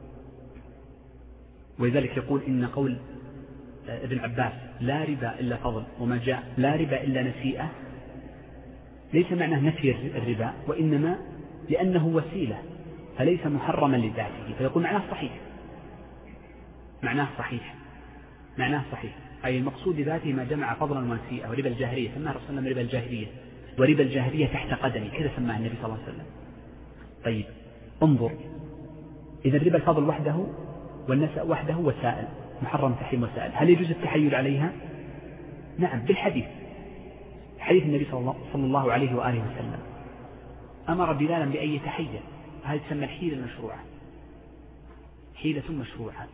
Speaker 2: ولذلك يقول إن قول ابن عباس لا ربا إلا فضل وما جاء لا ربا إلا نسيئة ليس معناه نفي الربا، وإنما لأنه وسيلة فليس محرما لذاته، فيقول معناه صحيح، معناه صحيح معناه صحيح أي المقصود بذاته ما جمع فضلا ونسيئة. وربا الجاهلية سماه الرسول صلى الله عليه وسلم ربا الجاهلية، وربا الجاهلية تحت قدمي، كذا سماه النبي صلى الله عليه وسلم. طيب انظر، إذا الربا الفضل وحده والنسأ وحده وسائل، محرم تحريم وسائل، هل يجوز التحيل عليها؟ نعم، بالحديث، حديث النبي صلى الله عليه وآله وسلم أمر بلالا بأن يتحيل، هذه تسمى الحيلة المشروعة، حيلة مشروعة.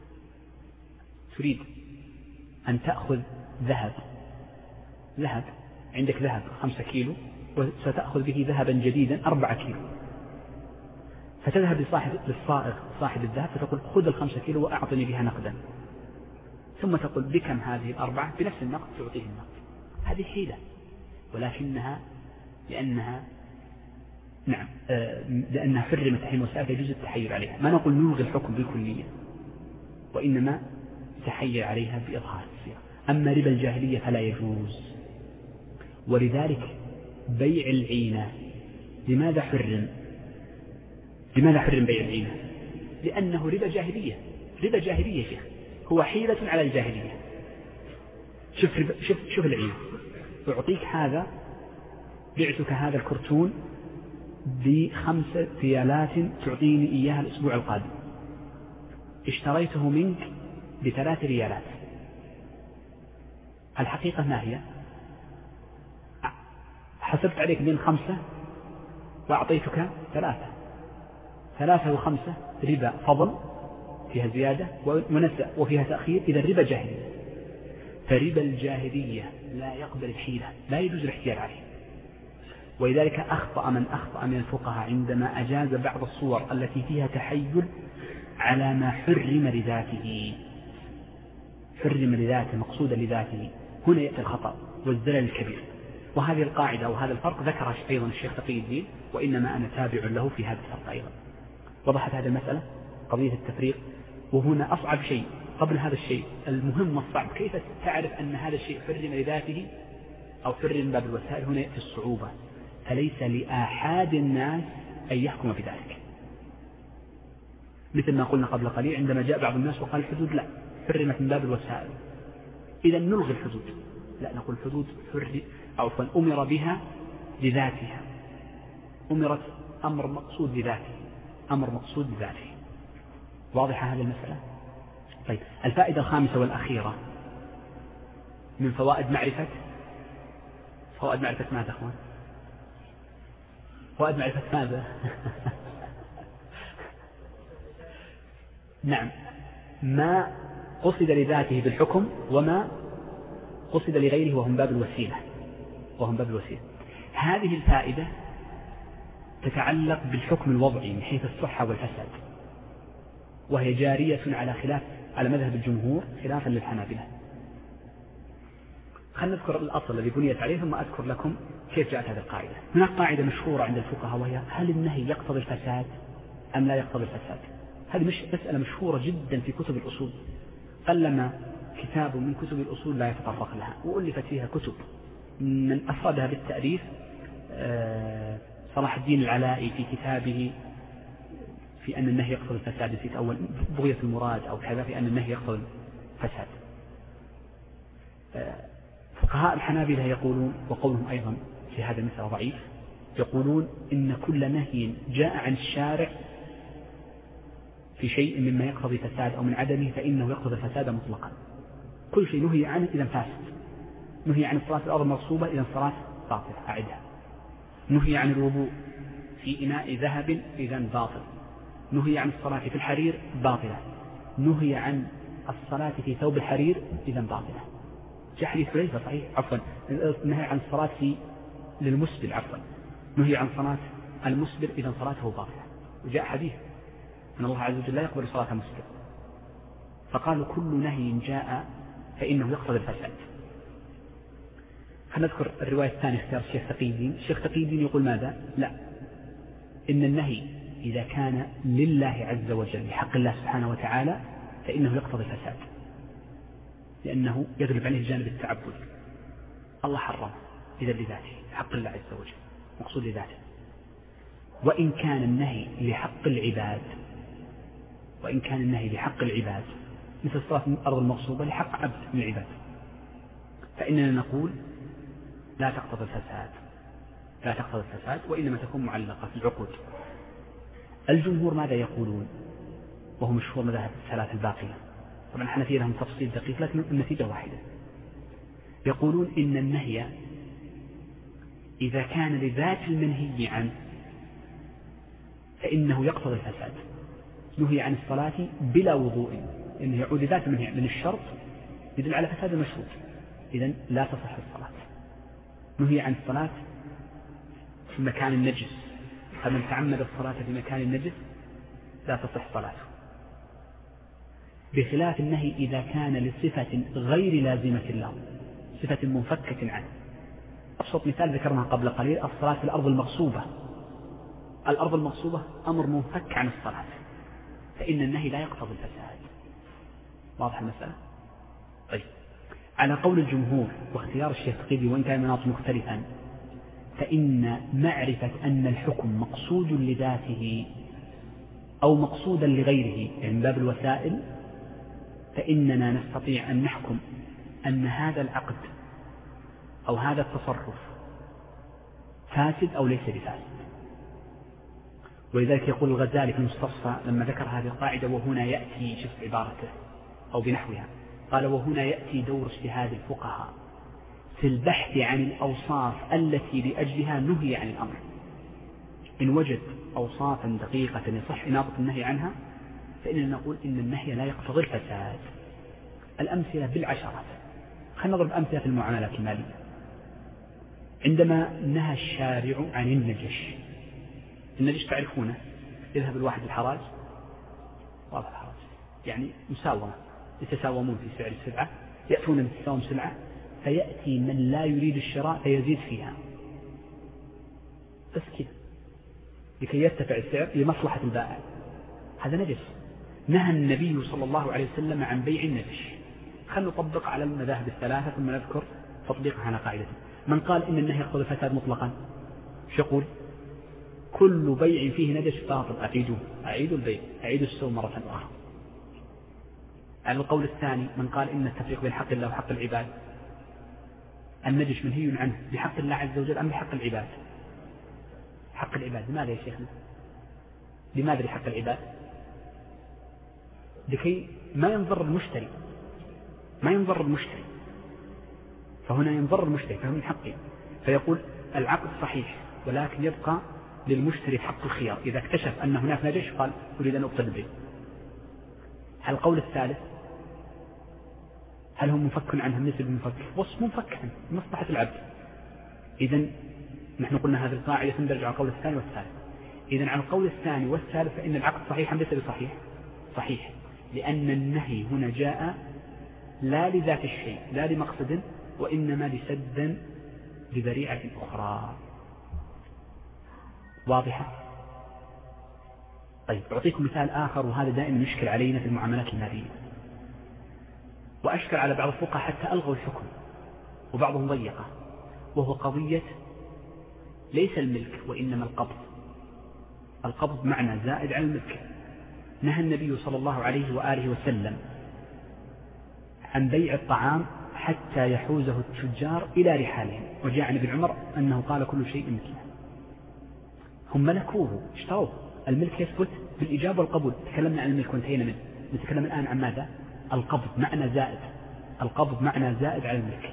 Speaker 2: تريد أن تأخذ ذهب ذهب عندك ذهب خمسة كيلو وستأخذ به ذهبا جديدا أربعة كيلو، فتذهب لصاحب للصائغ صاحب الذهب فتقول خذ الخمسة كيلو وأعطني بها نقدا، ثم تقول بكم هذه الأربعة بنفس النقد تعطيه النقد. هذه حيلة، ولكنها لأنها نعم آه لأنها حرمت تحريم وسائل يجوز التحيل عليها. ما نقول نلغي الحكم بالكلية، وإنما تحيل عليها بإظهار الصيغة. أما ربا الجاهلية فلا يجوز. ولذلك بيع العينة لماذا حرم؟ لماذا حرم بيع العينة؟ لأنه ربا جاهلية، ربا جاهلية شيخ، هو حيلة على الجاهلية. شوف شوف شوف العينة، أعطيك هذا، بعتك هذا الكرتون بخمسة ريالات تعطيني إياها الأسبوع القادم، اشتريته منك بثلاث ريالات، الحقيقة ما هي؟ حسبت عليك من خمسة وأعطيتك ثلاثة، ثلاثة وخمسة ربا فضل فيها زيادة ونسأ وفيها تأخير، إذا الربا جاهلية. فربا الجاهلية لا يقبل الحيلة، لا يجوز الاحتيال عليه. ولذلك أخطأ من أخطأ من الفقهاء عندما أجاز بعض الصور التي فيها تحيل على ما حرم لذاته، حرم لذاته مقصودا لذاته، هنا يأتي الخطأ والزلل الكبير. وهذه القاعدة وهذا الفرق ذكر أيضا الشيخ تقي الدين، وإنما أنا تابع له في هذا الفرق أيضا. وضحت هذه المسألة قضية التفريق. وهنا أصعب شيء قبل هذا الشيء المهم والصعب، كيف تعرف أن هذا الشيء حرم لذاته أو حرم باب الوسائل؟ هنا يأتي الصعوبة. فليس لأحد الناس أن يحكم بذلك، مثل ما قلنا قبل قليل عندما جاء بعض الناس وقال الحدود لا حرمت من باب الوسائل، إذا نلغي الحدود. لا، نقول الحدود حر أو أمر بها لذاتها، أمرت أمر مقصود لذاته، أمر مقصود لذاته. واضحة هذه المسألة؟ طيب، الفائدة الخامسة والأخيرة من فوائد معرفة فوائد معرفة ماذا أخوان؟ فوائد معرفة ماذا؟ نعم، ما قصد لذاته بالحكم وما قصد لغيره وهم باب الوسيلة وهم باب الوسيلة. هذه الفائدة تتعلق بالحكم الوضعي من حيث الصحة والفساد، وهي جارية على خلاف على مذهب الجمهور خلافا للحنابلة. خلنا نذكر الأصل الذي بنيت عليه ثم أذكر لكم كيف جاءت هذه القاعدة. هناك قاعدة مشهورة عند الفقهاء وهي هل النهي يقتضي الفساد أم لا يقتضي الفساد؟ هذه مش مسألة مشهورة جدا في كتب الأصول، قلما كتاب من كتب الأصول لا يتطرق لها، وألفت فيها كتب من أفردها بالتأليف صلاح الدين العلائي في كتابه في أن النهي يقتضي الفساد، في أول بغية المراد أو كذا في أن النهي يقتضي الفساد. فقهاء الحنابلة يقولون، وقولهم أيضا في هذا المسألة ضعيف، يقولون إن كل نهي جاء عن الشارع في شيء مما يقتضي فساد أو من عدمه فإنه يقتضي الفساد مطلقا. كل شيء نهي عنه إذا فاسد. نهي عن الصلاة في الأرض المغصوبة إذا الصلاة باطلة أعدها. نهي عن الوضوء في إناء ذهب إذا باطل. نهي عن الصلاة في الحرير باطلة. نهي عن الصلاة في ثوب الحرير إذا باطلة. جاء حديث ليس صحيح عفوا نهي عن الصلاة في للمسبل عفوا نهي عن صلاة المسبل إذا صلاته باطلة. وجاء حديث أن الله عز وجل لا يقبل صلاة مسبل، فقالوا كل نهي جاء فإنه يقتضي الفساد. فنذكر الرواية الثانية اختيار الشيخ تقي الدين. الشيخ تقي الدين يقول ماذا؟ لا، إن النهي إذا كان لله عز وجل بحق الله سبحانه وتعالى فإنه يقتضي الفساد، لأنه يغلب عليه جانب التعبد. الله حرم إذا لذاته حق الله عز وجل مقصود لذاته. وإن كان النهي لحق العباد وإن كان النهي لحق العباد مثل صلاة الأرض المغصوبة لحق عبد من العباد، فإننا نقول لا تقتضي الفساد لا تقتضي الفساد وإنما تكون معلقة في العقود. الجمهور ماذا يقولون؟ وهو مشهور مذاهب الثلاث الباقية، طبعا الحنفية لهم تفصيل دقيق لكن النتيجة واحدة. يقولون إن النهي إذا كان لذات المنهي عنه فإنه يقتضي الفساد. نهي عن الصلاة بلا وضوء إنه يعود لذات المنهي من الشرط يدل على فساد المشروط، إذن لا تصح الصلاة. نهي عن الصلاة في مكان النجس، فمن تعمد الصلاة في مكان النجس لا تصح صلاته، بخلاف النهي إذا كان لصفة غير لازمة له، صفة منفكة عنه. أبسط مثال ذكرناه قبل قليل الصلاة في الأرض المغصوبة. الأرض المغصوبة أمر منفك عن الصلاة، فإن النهي لا يقتضي الفساد. واضح المسألة؟ طيب، على قول الجمهور واختيار الشيخ الطيبي وإن كان مناط مختلفا، فإن معرفة أن الحكم مقصود لذاته أو مقصودا لغيره يعني من باب الوسائل، فإننا نستطيع أن نحكم أن هذا العقد أو هذا التصرف فاسد أو ليس بفاسد. ولذلك يقول الغزالي في المستصفى لما ذكر هذه القاعدة وهنا يأتي شوف عبارته أو بنحوها، قال وهنا يأتي دور اجتهاد الفقهاء في البحث عن الأوصاف التي لأجلها نهي عن الأمر. إن وجد أوصافا دقيقة يصح إنابة النهي عنها فإننا نقول إن النهي لا يقتضي الفساد. الأمثلة بالعشرات. خلينا نضرب أمثلة في المعاملات المالية. عندما نهى الشارع عن النجش، النجش تعرفونه، يذهب الواحد الحراج واضح الحراج يعني مساومة، يتساومون في سعر السلعة، يأتون بتساوم سلعة فيأتي من لا يريد الشراء فيزيد فيها بس كذا لكي يرتفع السعر لمصلحة البائع، هذا نجس. نهى النبي صلى الله عليه وسلم عن بيع النجش. خلنا نطبق على المذاهب الثلاثة ثم نذكر تطبيقها على قاعدته. من قال إن النهي يقتضي الفساد مطلقا شو يقول؟ كل بيع فيه نجش باطل، أعيدوه أعيد البيع أعيد السوم مرة أخرى. على القول الثاني من قال إن التفريق بين حق الله وحق العباد، النجش منهي عنه بحق الله عز وجل أم بحق العباد؟ حق العباد. لماذا يا شيخنا؟ لماذا لحق العباد؟ لكي ما ينضر المشتري ما ينضر المشتري فهنا ينضر المشتري فهو من حقه، فيقول العقد صحيح ولكن يبقى للمشتري حق الخيار، إذا اكتشف أن هناك نجش قال أريد أن أبطل البيع. هل القول الثالث هل هو منفك عنها مثل منفك؟ وصف منفك عنه مصلحة العبد. إذن نحن قلنا هذه القاعدة تندرج على القول الثاني والثالث. إذن على القول الثاني والثالث فإن العقد صحيح أم ليس بصحيح؟ صحيح، لأن النهي هنا جاء لا لذات الشيء لا لمقصد وإنما لسد لذريعة أخرى. واضحة؟ طيب أعطيكم مثال آخر وهذا دائما يشكل علينا في المعاملات المالية، وأشكل على بعض الفقهاء حتى ألغوا الحكم وبعضهم ضيقه، وهو قضية ليس الملك وإنما القبض. القبض معنى زائد عن الملك. نهى النبي صلى الله عليه وآله وسلم عن بيع الطعام حتى يحوزه التجار إلى رحالهم، وجاء عن ابن عمر أنه قال كل شيء ملكنا. هم ملكوه اشتروه. الملك يثبت بالإجابة والقبول. تكلمنا عن الملك وانتهينا منه، نتكلم الآن عن ماذا؟ القبض معنى زائد. القبض معنى زائد على الملك.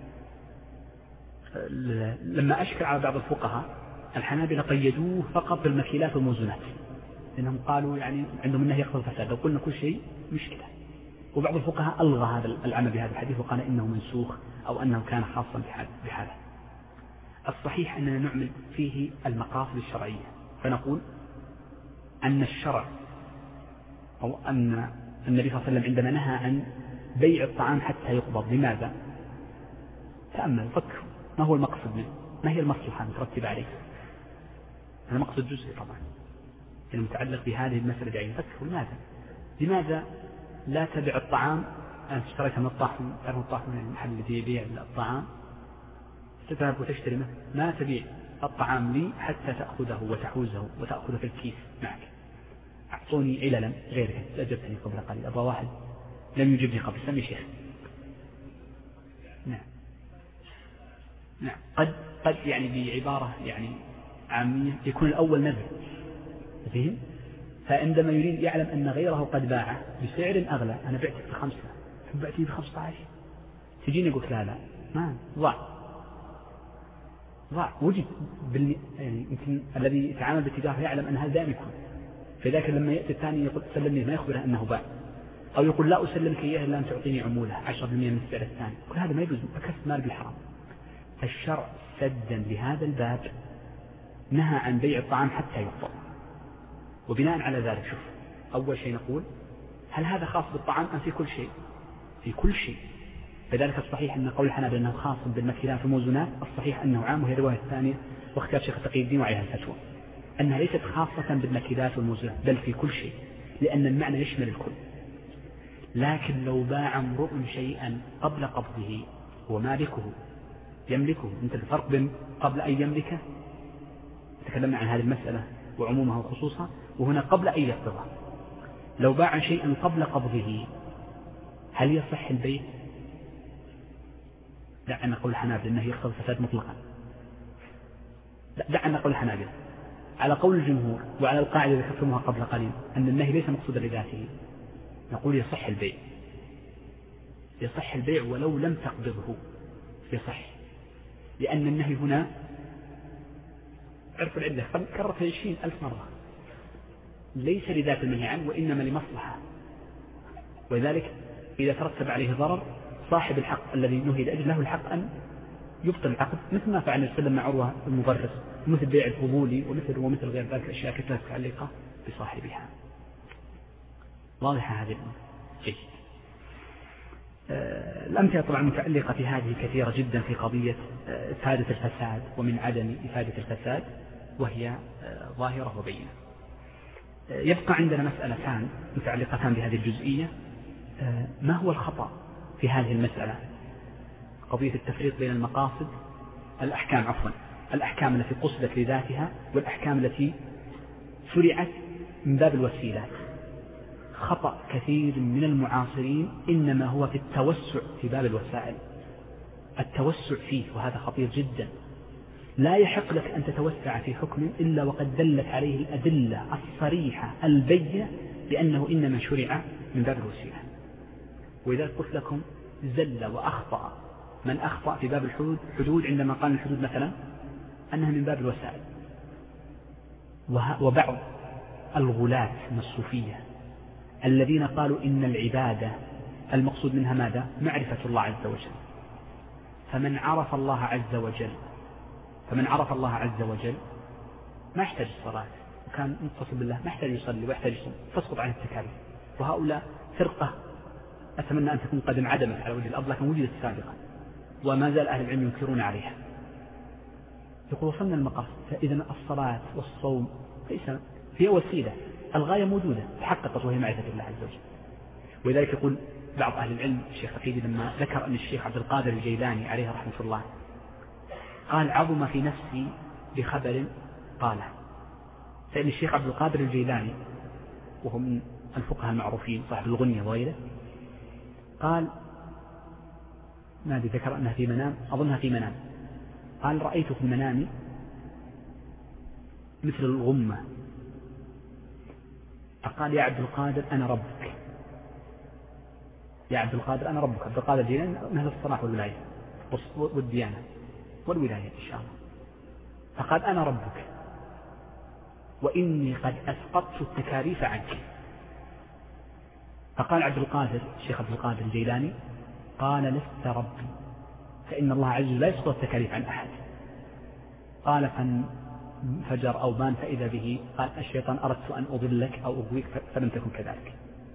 Speaker 2: لما أشكل على بعض الفقهاء الحنابلة قيدوه فقط بالمكيلات والموزونات، لأنهم قالوا يعني عندهم النهي يقتضي الفساد، لو قلنا كل شيء مشكلة. وبعض الفقهاء ألغى هذا العمل بهذا الحديث وقال إنه منسوخ أو أنه كان خاصا بحاله. الصحيح أننا نعمل فيه المقاصد الشرعية، فنقول أن الشرع أو أن النبي صلى الله عليه وسلم عندما نهى عن بيع الطعام حتى يقبض، لماذا؟ تأمل فكر ما هو المقصد منه، ما هي المصلحة المترتبة عليه. هذا مقصد جزئي طبعا المتعلق بهذه المسألة بعين. فكر لماذا؟ لماذا لا تبيع الطعام؟ أنت اشتريتها من الطاحن، تعرف الطاحن من المحل الذي يبيع الطعام، تذهب وتشتري منه، ما تبيع الطعام لي حتى تأخذه وتحوزه وتأخذه في الكيس معك. أعطوني عللا غيرها. أجبتني قبل قليل. أبغى واحد لم يجبني قبل. سمي شيخ. نعم نعم. قد قد يعني بعبارة يعني عامية يكون الأول نذر فهم. فعندما يريد يعلم أن غيره قد باعه بسعر أغلى، أنا بعتك بخمسة بعتي بخمسة عشر، تجيني قلت لا لا ما ضاع ضاع وجد بال... يعني يمكن الذي يتعامل بالتجارة يعلم أن هذا دائما يكون. فذاك لما يأتي الثاني يقول سلمني ما يخبره أنه باع، أو يقول لا أسلمك إياه إلا أن تعطيني عمولة عشرة بالمئة من السعر الثاني. كل هذا ما يجوز، أكسب مال بالحرام. الشرع سدا لهذا الباب نهى عن بيع الطعام حتى يفضل. وبناء على ذلك شوف، أول شيء نقول هل هذا خاص بالطعام أم في كل شيء؟ في كل شيء. فذلك الصحيح أن قول الحنابلة أنه خاص بالمكيلات والموزونات، الصحيح أنه عام، وهي الرواية الثانية واختيار شيخ تقي الدين وعليها الفتوى أنها ليست خاصة بالمكيلات والموزونات بل في كل شيء، لأن المعنى يشمل الكل. لكن لو باع امرؤ شيئا قبل قبضه ومالكه يملكه، انت الفرق بين قبل أن يملكه، تكلمنا عن هذه المسألة وعمومها وخصوصها، وهنا قبل أن يقبضه. لو باع شيئا قبل قبضه هل يصح البيع؟ دعنا قول الحنابلة أنه يقتضي الفساد مطلقا. دعنا قول الحنابلة على قول الجمهور وعلى القاعدة التي ذكرتموها قبل قليل أن النهي ليس مقصودا لذاته، نقول يصح البيع، يصح البيع ولو لم تقبضه يصح، لأن النهي هنا عرف العدة كررت عشرين ألف مرة، ليس لذات النهي عنه وإنما لمصلحة. ولذلك إذا ترتب عليه ضرر صاحب الحق الذي نهي لأجله له الحق أن يبطل العقد، مثل ما فعل السلم مع عروة المغرس، مثل بيع الفضولي ومثل ومثل غير ذلك الأشياء كثيرة متعلقة بصاحبها. واضحة هذه الأمور؟ جيد. الأمثلة طبعا متعلقة في هذه كثيرة جدا في قضية إفادة الفساد ومن عدم إفادة الفساد، وهي ظاهرة وبينة. يبقى عندنا مسألتان متعلقتان بهذه الجزئية. ما هو الخطأ في هذه المسألة؟ قضية التفريق بين المقاصد الأحكام عفوا الأحكام التي قصدت لذاتها والأحكام التي شرعت من باب الوسيلات. خطأ كثير من المعاصرين إنما هو في التوسع في باب الوسائل، التوسع فيه، وهذا خطير جدا. لا يحق لك أن تتوسع في حكم إلا وقد دلت عليه الأدلة الصريحة البينة بأنه إنما شرع من باب الوسيلة. وإذا قلت لكم زل وأخطأ من أخطأ في باب الحدود حدود عندما قال الحدود مثلا أنها من باب الوسائل. وبعض الغلاة من الصوفية الذين قالوا إن العبادة المقصود منها ماذا؟ معرفة الله عز وجل. فمن عرف الله عز وجل فمن عرف الله عز وجل ما يحتاج الصلاة، وكان متصل بالله ما يحتاج يصلي ويحتاج يصلي، تسقط عن التكاليف. وهؤلاء فرقة أتمنى أن تكون قد انعدمت على وجه الأرض، لكن وجدت سابقا وما زال أهل العلم ينكرون عليها. يقول وصلنا المقاصد، فإذا الصلاة والصوم ليس هي وسيلة، الغاية موجودة تحققت وهي معرفة الله عز وجل. ولذلك يقول بعض أهل العلم الشيخ تقي لما ذكر أن الشيخ عبد القادر الجيلاني عليه رحمة الله قال عظم في نفسي بخبر قاله. فإن الشيخ عبد القادر الجيلاني وهو من الفقهاء المعروفين صاحب الغنية وغيره قال ما ذكر أنها في منام، أظنها في منام، قال رأيت في المنام مثل الغمة، فقال يا عبد القادر أنا ربك، يا عبد القادر أنا ربك. عبد القادر الجيلاني من أهل الصلاح والولاية والديانة والولاية إن شاء الله. فقال أنا ربك وإني قد أسقطت التكاليف عنك. فقال عبد القادر الشيخ عبد القادر الجيلاني قال لست ربي، فإن الله عز وجل لا يسقط التكاليف عن أحد. قال فانفجر أو بان فإذا به قال الشيطان أردت أن أضلك أو أغويك فلم تكن كذلك.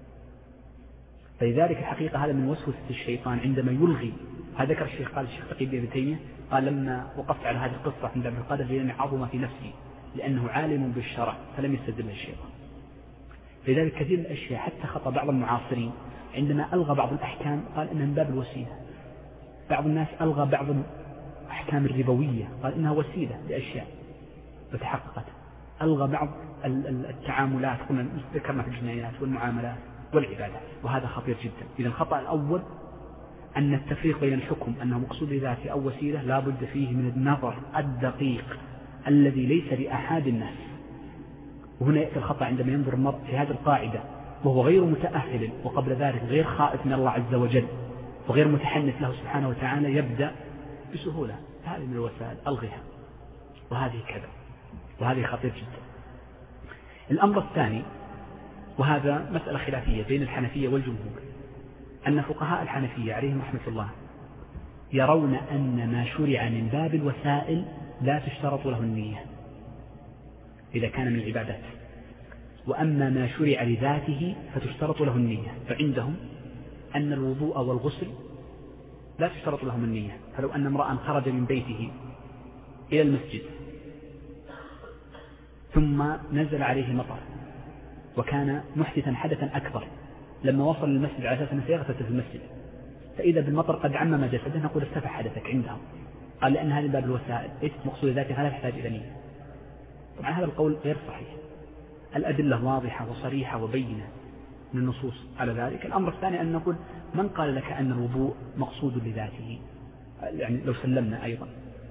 Speaker 2: فلذلك الحقيقة هذا من وسوسة الشيطان عندما يلغي. هذا ذكر الشيخ قال الشيخ تقي ابن تيمية قال لما وقفت على هذه القصة عند عبد القادر الجيلاني عظم في نفسي لأنه عالم بالشرع فلم يستدل الشيطان. لذلك كثير من الأشياء حتى خطأ بعض المعاصرين عندما ألغى بعض الأحكام قال إنها من باب الوسيلة. بعض الناس ألغى بعض الأحكام الربوية، قال إنها وسيلة لأشياء وتحققت. ألغى بعض التعاملات، قلنا ذكرنا في الجنايات والمعاملات والعبادات، وهذا خطير جدا. إذا الخطأ الأول أن التفريق بين الحكم أنه مقصود لذاته أو وسيلة لا بد فيه من النظر الدقيق الذي ليس لأحد الناس. وهنا يأتي الخطأ عندما ينظر المرء في هذه القاعدة وهو غير متأهل وقبل ذلك غير خائف من الله عز وجل وغير متحنث له سبحانه وتعالى، يبدأ بسهولة هذه من الوسائل ألغيها وهذه كذا، وهذه خطير جدا. الأمر الثاني، وهذا مسألة خلافية بين الحنفية والجمهور، أن فقهاء الحنفية عليهم رحمة الله يرون أن ما شرع من باب الوسائل لا تشترط له النية إذا كان من العبادات، وأما ما شرع لذاته فتشترط له النية. فعندهم أن الوضوء والغسل لا تشترط لهم النية. فلو أن امرأ خرج من بيته إلى المسجد ثم نزل عليه مطر وكان محدثا حدثا أكبر، لما وصل للمسجد على أساس أنه سيغتسل في المسجد فإذا بالمطر قد عمم جسده، نقول ارتفع حدثك عندهم. قال لأن هذه باب الوسائل ليست مقصود ذاتها فلا تحتاج إلى نية. طبعا هذا القول غير صحيح، الأدلة واضحة وصريحة وبينة من النصوص على ذلك. الأمر الثاني أن نقول من قال لك أن الوضوء مقصود لذاته؟ يعني لو سلمنا أيضا،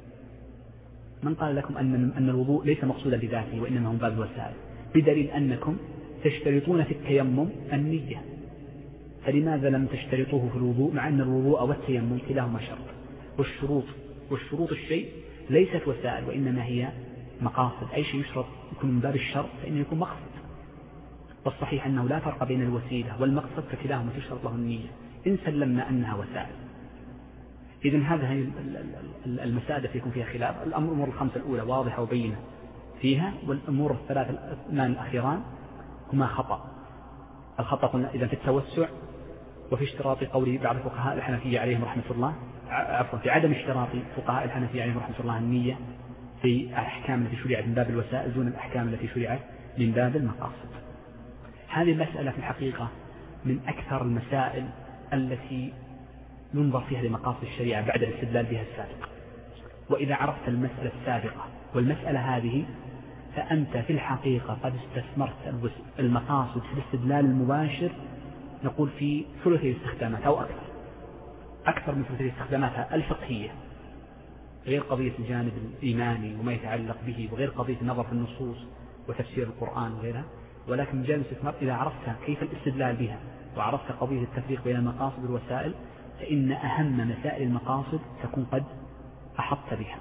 Speaker 2: من قال لكم أن أن الوضوء ليس مقصودا لذاته وإنما هو باب الوسائل؟ بدليل أنكم تشترطون في التيمم النية، فلماذا لم تشترطوه في الوضوء مع أن الوضوء والتيمم كلاهما شرط؟ والشروط والشروط الشيء ليست وسائل وإنما هي مقاصد. أي شيء يشرط يكون من باب الشرط فإنه يكون مقصد، والصحيح أنه لا فرق بين الوسيلة والمقصد فكلاهما تشترط له النية إن سلمنا أنها وسائل. إذن هذه المسائل التي يكون فيها خلاف. الأمور الخمسة الأولى واضحة وبينة فيها، والأمور الثلاث الأثمان الأخيران هما خطأ. الخطأ قلنا إذا في التوسع وفي اشتراط قول بعض فقهاء الحنفية عليهم رحمة الله، عفوا في عدم اشتراط فقهاء الحنفية عليهم رحمة الله النية في الأحكام التي شرعت من باب الوسائل دون الأحكام التي شرعت من باب المقاصد. هذه المسألة في الحقيقة من أكثر المسائل التي ينظر فيها لمقاصد الشريعة بعد الاستدلال بها السابق. وإذا عرفت المسألة السابقة والمسألة هذه فأنت في الحقيقة قد استثمرت المقاصد في الاستدلال المباشر، نقول في ثلثي الاستخدامات أو أكثر أكثر من ثلثي استخداماتها الفقهية، غير قضية الجانب الإيماني وما يتعلق به، وغير قضية النظر في النصوص وتفسير القرآن وغيرها، ولكن من جانب الاستثمار إذا عرفت كيف الاستدلال بها وعرفت قضية التفريق بين المقاصد والوسائل فإن أهم مسائل المقاصد تكون قد أحطت بها.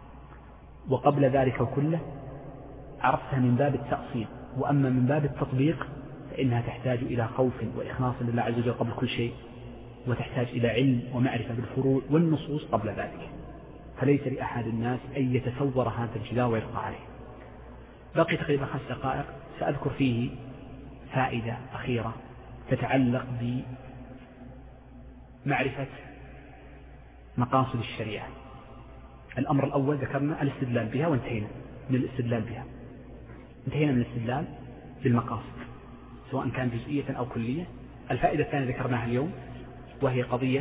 Speaker 2: وقبل ذلك كله عرفتها من باب التأصيل، وأما من باب التطبيق فإنها تحتاج إلى خوف وإخلاص لله عز وجل قبل كل شيء، وتحتاج إلى علم ومعرفة بالفروع والنصوص قبل ذلك، فليس لأحد الناس أن يتصور هذا الجدار ويبقى عليه. بقي تقريبا خمس دقائق سأذكر فيه فائدة أخيرة تتعلق بمعرفة مقاصد الشريعة. الأمر الأول ذكرنا الاستدلال بها وانتهينا من الاستدلال بها، انتهينا من الاستدلال بالمقاصد سواء كان جزئية أو كلية. الفائدة الثانية ذكرناها اليوم وهي قضية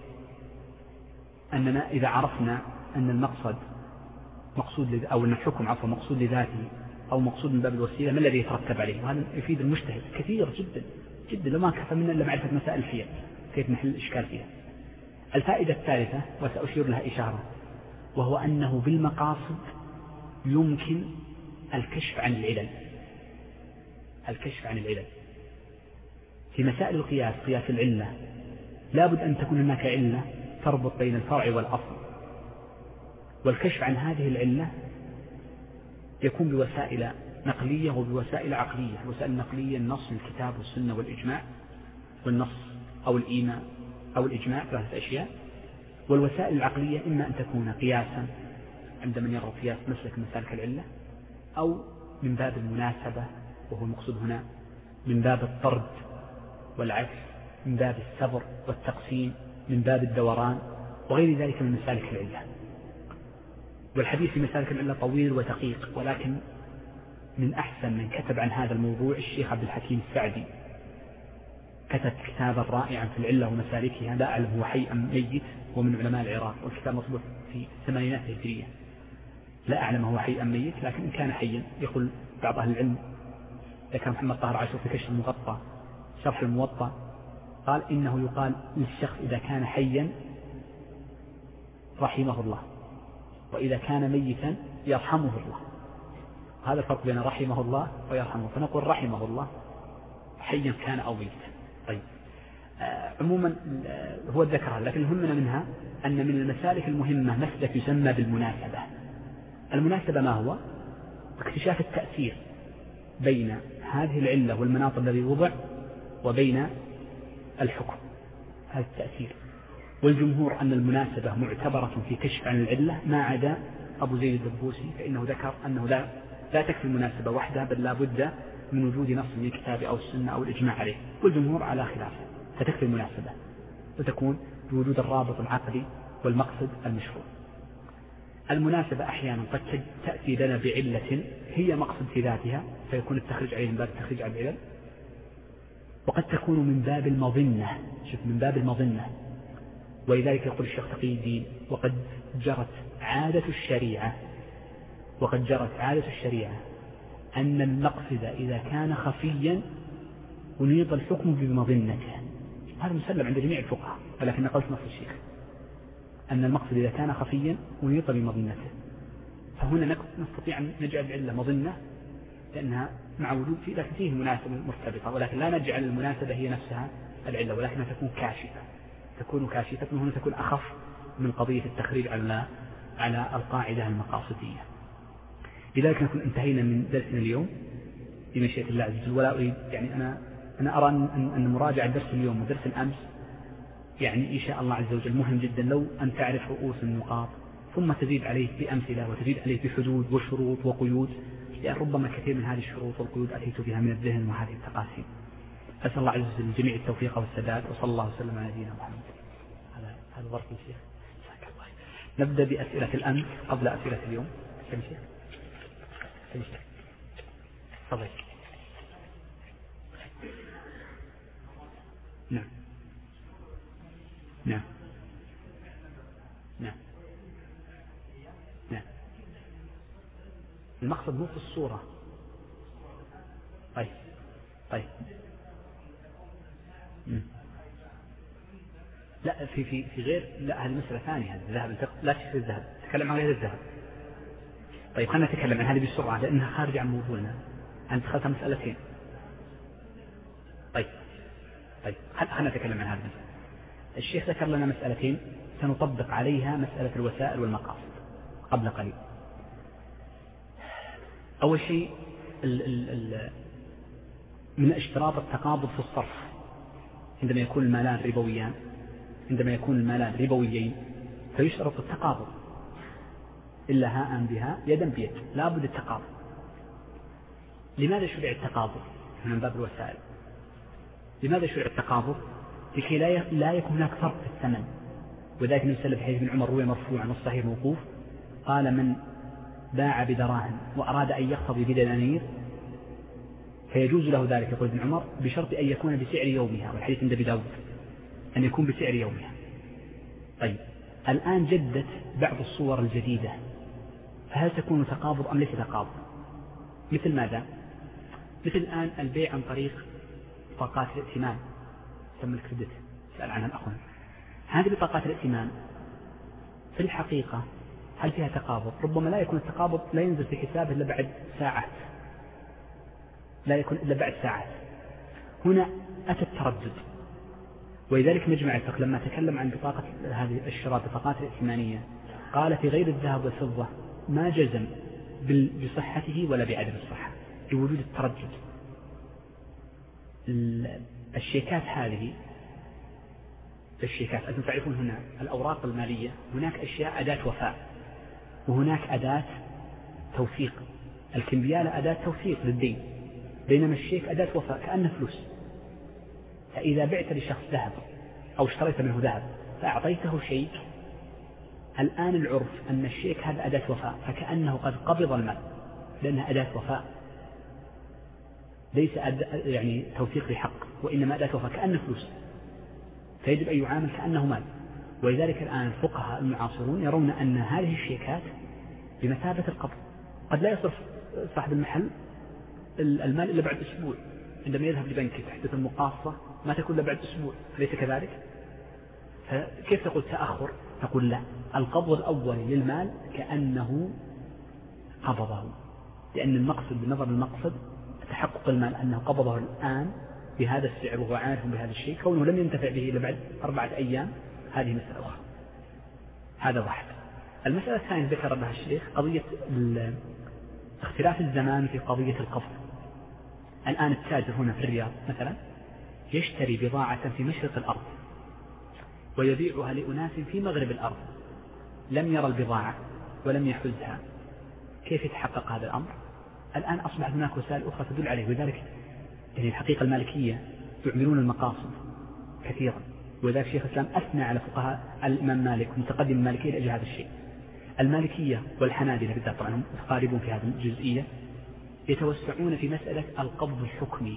Speaker 2: أننا إذا عرفنا أن المقصد مقصود أو أن الحكم عفوا مقصود لذاته أو مقصود من باب الوسيلة ما الذي يترتب عليه، وهذا يفيد المجتهد كثير جدا جدا لما كفى منا إلا معرفة مسائل الحيل كيف نحل الإشكال فيها. الفائدة الثالثة وسأشير لها إشارة، وهو أنه بالمقاصد يمكن الكشف عن العلل الكشف عن العلل في مسائل القياس، قياس العلة لابد أن تكون هناك علة تربط بين الفرع والأصل، والكشف عن هذه العلة يكون بوسائل نقلية وبوسائل عقلية. الوسائل النقلية النص من الكتاب والسنة والإجماع، والنص أو الإيمان أو الإجماع ثلاثة أشياء. والوسائل العقلية إما أن تكون قياسا عند من يرى قياس مسلك مسالك العلة، أو من باب المناسبة وهو المقصود هنا من باب الطرد والعكس، من باب السبر والتقسيم، من باب الدوران وغير ذلك من مسالك العلة. والحديث في مسالك العلة طويل ودقيق، ولكن من أحسن من كتب عن هذا الموضوع الشيخ عبد الحكيم السعدي كتب كتابا رائعا في العلة ومسالكها، لا أعلم هو حي أم ميت، ومن علماء العراق، والكتاب مطبوع في الثمانينات الهجرية، لا أعلم هو حي أم ميت، لكن إن كان حيا يقول بعض أهل العلم، ذكر محمد طاهر عاشور في كشف المغطى شرح الموطأ، قال إنه يقال للشخص إذا كان حيا رحمه الله، وإذا كان ميتا يرحمه الله. هذا الفرق بين رحمه الله ويرحمه، فنقول رحمه الله حيا كان أو ميتا. طيب آه عموما آه هو ذكرها، لكن يهمنا منها أن من المسالك المهمة مسلك يسمى بالمناسبة. المناسبة ما هو؟ اكتشاف التأثير بين هذه العلة والمناط الذي وضع وبين الحكم، هذا التأثير. والجمهور أن المناسبة معتبرة في كشف عن العلة، ما عدا أبو زيد الدبوسي فإنه ذكر أنه لا لا تكفي المناسبة وحدها، بل لا بد من وجود نص من الكتاب أو السنة أو الإجماع عليه، والجمهور على خلافه، فتكفي المناسبة وتكون بوجود الرابط العقلي والمقصد المشروع. المناسبة أحيانا قد تأتي لنا بعلة هي مقصد في ذاتها، فيكون التخريج عليه من باب التخريج على العلل، وقد تكون من باب المظنة، شوف من باب المظنة. ولذلك يقول الشيخ تقي الدين: وقد جرت عادة الشريعة وقد جرت عادة الشريعة أن المقصد إذا كان خفيا ونيط الحكم بمظنته. هذا مسلم عند جميع الفقهاء، ولكن قلت نص الشيخ أن المقصد إذا كان خفيا ونيط بمظنته، فهنا نستطيع أن نجعل العلة مظنة لأنها مع وجود فيه، لكن فيه مناسبة مرتبطة، ولكن لا نجعل المناسبة هي نفسها العلة، ولكنها تكون كاشفة تكون كاشفة هنا تكون أخف من قضية التخريج على على القاعدة المقاصدية. لذلك نكون انتهينا من درسنا اليوم بمشيئة الله عز وجل. ولا أريد يعني أنا أنا أرى أن أن مراجعة درس اليوم ودرس الأمس يعني إن شاء الله عز وجل مهم جدا، لو أن تعرف رؤوس النقاط ثم تزيد عليه بأمثلة وتزيد عليه بحدود وشروط وقيود، لأن ربما كثير من هذه الشروط والقيود أتيت بها من الذهن وهذه التقاسيم. أسأل الله عز وجل الجميع التوفيق والسداد، وصلى الله وسلم على نبينا محمد. هذا هذا ظرف الشيخ. نبدأ بأسئلة الأمس قبل أسئلة اليوم. كم شيخ؟ كم شيخ؟ تفضل. نعم نعم نعم نعم. المقصد مو في الصورة. طيب طيب مم. لا في في في غير، لا هذه مسألة ثانية. هذا الذهب لا تشتري الذهب، تكلم عن غير الذهب. طيب خلينا نتكلم عن هذه بسرعة لأنها خارجة عن موضوعنا. أنت دخلتها مسألتين. طيب طيب خلينا نتكلم عن هذا. الشيخ ذكر لنا مسألتين سنطبق عليها مسألة الوسائل والمقاصد قبل قليل. أول شيء ال ال ال من اشتراط التقابض في الصرف عندما يكون المالان ربويان، عندما يكون المالان ربويين فيشترط التقابض، إلا هاء بها يدا بيد، لا بد التقابض. لماذا شرع التقابض من باب الوسائل؟ لماذا شرع التقابض؟ لكي لا يكون هناك فرق في الثمن. وذلك نسأل في حديث ابن عمر روي مرفوعا والصحيح موقوف، قال: من باع بدراهم وأراد أن يقتضي بدنانير فيجوز له ذلك، يقول ابن عمر، بشرط أن يكون بسعر يومها، والحديث عند أبي داود أن يكون بسعر يومها. طيب الآن جدت بعض الصور الجديدة، فهل تكون تقابض أم ليس تقابض؟ مثل ماذا؟ مثل الآن البيع عن طريق بطاقات الائتمان، تسمى الكريدت، سأل عنها الأخوان. هذه بطاقات الائتمان في الحقيقة هل فيها تقابض؟ ربما لا يكون التقابض، لا ينزل في حسابه إلا بعد ساعات، لا يكون إلا بعد ساعات. هنا أتى التردد، ولذلك مجمع الفقه لما تكلم عن بطاقة هذه الشراء بطاقات الائتمانية قال في غير الذهب والفضة ما جزم بصحته ولا بعدم الصحة لوجود التردد. الشيكات هذه الشيكات أنتم تعرفون هنا الأوراق المالية هناك أشياء أداة وفاء وهناك أداة توثيق. الكمبيالة أداة توثيق للدين، بينما الشيك أداة وفاء كأنه فلوس. فإذا بعت لشخص ذهب أو اشتريت منه ذهب فأعطيته شيك، الآن العرف أن الشيك هذا أداة وفاء، فكأنه قد قبض المال لأنها أداة وفاء. ليس يعني توثيق لحق، وإنما أداة وفاء كأنه فلوس، فيجب أن يعامل كأنه مال. ولذلك الآن الفقهاء المعاصرون يرون أن هذه الشيكات بمثابة القبض. قد لا يصرف صاحب المحل المال إلا بعد أسبوع، عندما يذهب لبنك تحدث المقاصة ما تكون إلا بعد أسبوع، ليس كذلك؟ فكيف تقول تأخر؟ تقول لا، القبض الأول للمال كأنه قبضه، لأن المقصد بنظر المقصد تحقق المال أنه قبضه الآن بهذا السعر وهو عارف بهذا الشيء، كونه لم ينتفع به إلا بعد أربعة أيام هذه مسألة أخرى. هذا واحد. المسألة الثانية ذكر لها الشيخ قضية اختلاف الزمان في قضية القبض. الآن التاجر هنا في الرياض مثلا يشتري بضاعة في مشرق الأرض ويبيعها لأناس في مغرب الأرض، لم يرى البضاعة ولم يحزها، كيف يتحقق هذا الأمر؟ الآن أصبح هناك وسائل أخرى تدل عليه. وذلك يعني الحقيقة المالكية يعملون المقاصد كثيرا، وذلك شيخ الإسلام أثنى على فقهاء الإمام مالك ومتقدم المالكية لأجل هذا الشيء. المالكية والحنابلة بالذات طبعا هم متقاربون في هذه الجزئية، يتوسعون في مسألة القبض الحكمي.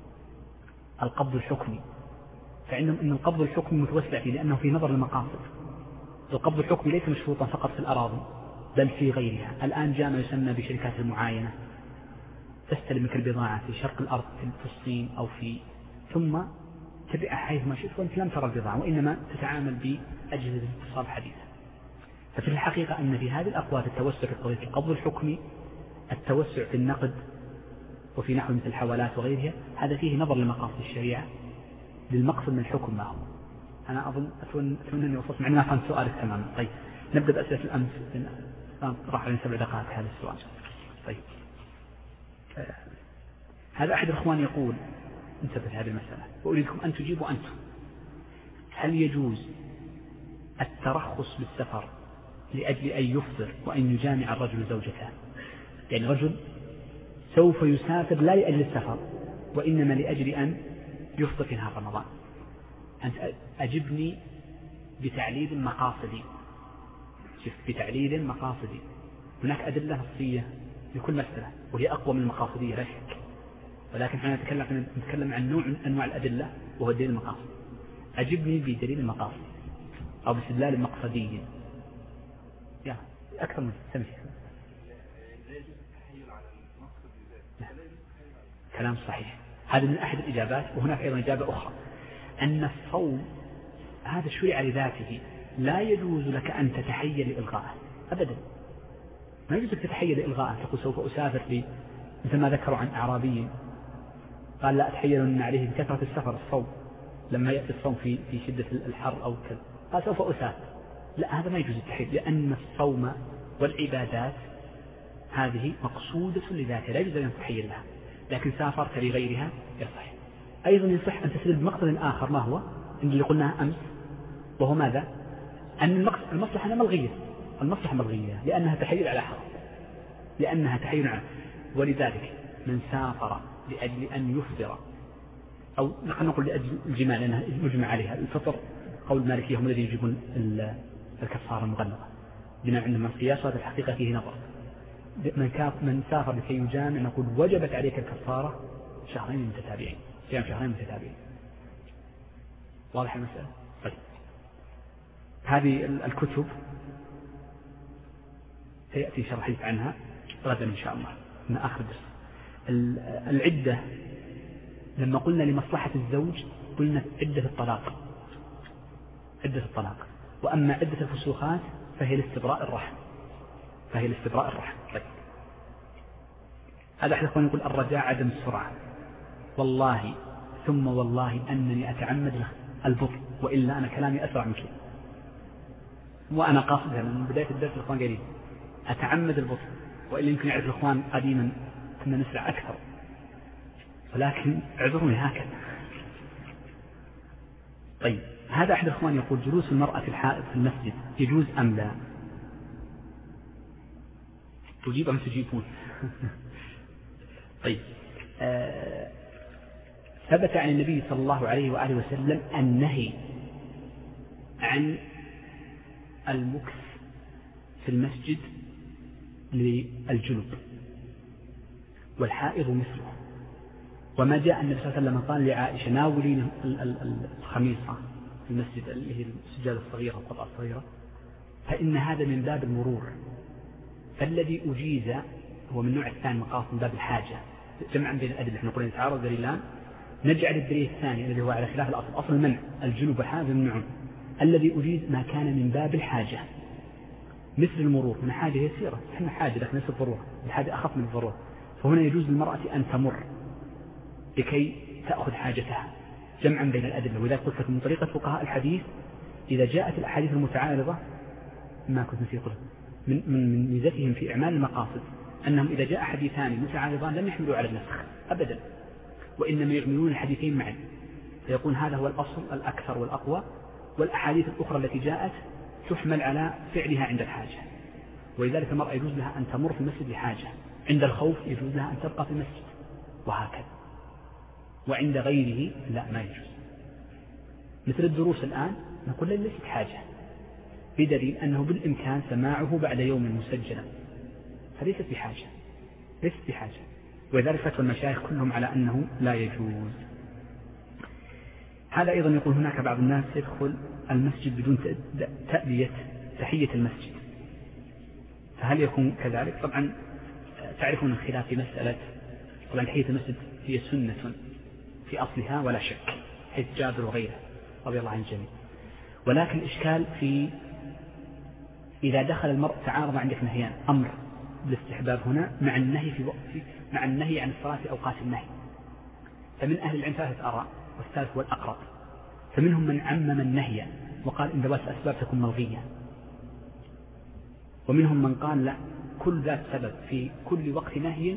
Speaker 2: القبض الحكمي فعندهم أن القبض الحكمي متوسع فيه، لأنه في نظر المقاصد. القبض الحكمي ليس مشروطا فقط في الأراضي بل في غيرها. الآن جاء ما يسمى بشركات المعاينة، تستلم منك البضاعة في شرق الأرض في الصين أو في ثم تبيعها حيث ما شئت وأنت لم ترى البضاعة، وإنما تتعامل بأجهزة الاتصال الحديثة. ففي الحقيقة أن في هذه الأقوال التوسع في قضية القبض الحكمي، التوسع في النقد وفي نحو مثل الحوالات وغيرها، هذا فيه نظر لمقاصد الشريعة للمقصد من الحكم ما هو. أنا أظن أتمنى أني وصلت، معنا فهمت سؤالك تماما. طيب نبدأ بأسئلة الأمس، راح علينا سبع دقائق هذا السؤال. طيب آه. هذا أحد الأخوان يقول انتبه هذه المسألة وأريدكم أن تجيبوا أنتم: هل يجوز الترخص بالسفر لأجل أن يفطر وأن يجامع الرجل زوجته؟ يعني رجل سوف يسافر لا لأجل السفر وإنما لأجل أن يفطر في نهار رمضان. أنت أجبني بتعليل مقاصدي. شوف، بتعليل مقاصدي. هناك أدلة نصية لكل مسألة وهي أقوى من المقاصدية لا شك، ولكن احنا نتكلم نتكلم عن نوع من أنواع الأدلة وهو الدليل المقاصدي. أجبني بدليل المقاصد أو باستدلال مقصدي. يا أكثر من سمح. كلام صحيح، هذا من أحد الإجابات. وهناك أيضا إجابة أخرى أن الصوم هذا شرع لذاته، لا يجوز لك أن تتحيل لإلغائه أبدا. ما يجوز لك تتحيل لإلغائه، تقول سوف أسافر لي مثل ما ذكروا عن أعرابي قال لا أتحيل عليه بكثرة السفر الصوم لما يأتي الصوم في في شدة الحر أو كذا، قال سوف أسافر. لا، هذا ما يجوز التحيل، لأن الصوم والعبادات هذه مقصودة لذاتها لا يجوز أن تتحيل لها. لكن سافرت لغيرها يصح. أيضا يصح أن تسلب بمقصد آخر، ما هو اللي قلناه أمس، وهو ماذا؟ أن المصلحة ملغية. المصلحة ملغية لأنها تحيل على حرام، لأنها تحيل على. ولذلك من سافر لأجل أن يفطر، أو نحن نقول لأجل الجماع لأنها مجمع عليها الفطر، قول المالكية هم الذين يجيبون الكفارة المغلظة بناء عندهم القياس، وهذا الحقيقة فيه نظر. من سافر لكي يجامع نقول وجبت عليك الكفارة شهرين متتابعين، صيام شهرين متتابعين. واضح المسألة؟ طيب هذه الكتب سيأتي شرحيت عنها غدا إن شاء الله من آخر درس. العدة لما قلنا لمصلحة الزوج قلنا عدة الطلاق، عدة الطلاق. وأما عدة الفسوخات فهي لاستبراء الرحم، فهي لاستبراء الرحم. طيب هذا أحد الأخوان يقول الرجاء عدم السرعة. والله ثم والله أنني أتعمد البطء، وإلا أنا كلامي أسرع من كده، وأنا قاصدها من بداية الدرس. الأخوان قليل أتعمد البطء، وإلا يمكن يعرف الأخوان قديما كنا نسرع أكثر، ولكن اعذروني هكذا. طيب هذا أحد الأخوان يقول جلوس المرأة في الحائط في المسجد يجوز أم لا؟ تجيب أم تجيبون؟ طيب آه ثبت عن النبي صلى الله عليه وآله وسلم النهي عن المكث في المسجد للجنوب، والحائض مثله. وما جاء النبي صلى الله عليه وسلم قال لعائشة ناولين الخميصة في المسجد اللي هي السجادة الصغيرة القطعة الصغيرة، فإن هذا من باب المرور. فالذي أجيز هو من نوع الثاني مقاصد من باب الحاجة، جمعا بين الأدلة. احنا نقول يتعارض دليلان، نجعل الدليل الثاني الذي هو على خلاف الأصل، أصل المنع الجنوب والحاجة ممنوعون. الذي أجيز ما كان من باب الحاجة مثل المرور، من حاجة يسيرة، احنا حاجة لكن ليست ضرورة، الحاجة أخف من الضرورة، فهنا يجوز للمرأة أن تمر لكي تأخذ حاجتها، جمعا بين الأدلة. وإذا قلت لكم من طريقة فقهاء الحديث إذا جاءت الأحاديث المتعارضة، ما كنت نسيت قلت من من ميزتهم في إعمال المقاصد أنهم إذا جاء حديثان متعارضان لم يحملوا على النسخ أبدا، وإنما يعملون الحديثين معا، فيكون هذا هو الأصل الأكثر والأقوى، والأحاديث الأخرى التي جاءت تحمل على فعلها عند الحاجة. ولذلك المرأة يجوز لها أن تمر في المسجد لحاجة، عند الخوف يجوز لها أن تبقى في المسجد وهكذا، وعند غيره لا ما يجوز. مثل الدروس الآن نقول ليست حاجة، بدليل أنه بالإمكان سماعه بعد يوم مسجلا، فليست بحاجة، ليست بحاجة. ولذلك فتوى المشايخ كلهم على أنه لا يجوز. هذا أيضا يقول هناك بعض الناس يدخل المسجد بدون تأدية تحية المسجد، فهل يكون كذلك؟ طبعا تعرفون الخلاف في مسألة، طبعا تحية المسجد هي سنة في أصلها ولا شك، حيث جابر وغيره رضي الله عن الجميع، ولكن الإشكال في إذا دخل المرء تعارض عندك نهيان، أمر بالاستحباب هنا مع النهي في وقت مع النهي عن الصلاة في أوقات النهي. فمن أهل العلم ثلاثة آراء، والثالث هو الأقرب. فمنهم من عمم النهي وقال إن ذوات الأسباب تكون ملغية، ومنهم من قال لا، كل ذات سبب في كل وقت نهي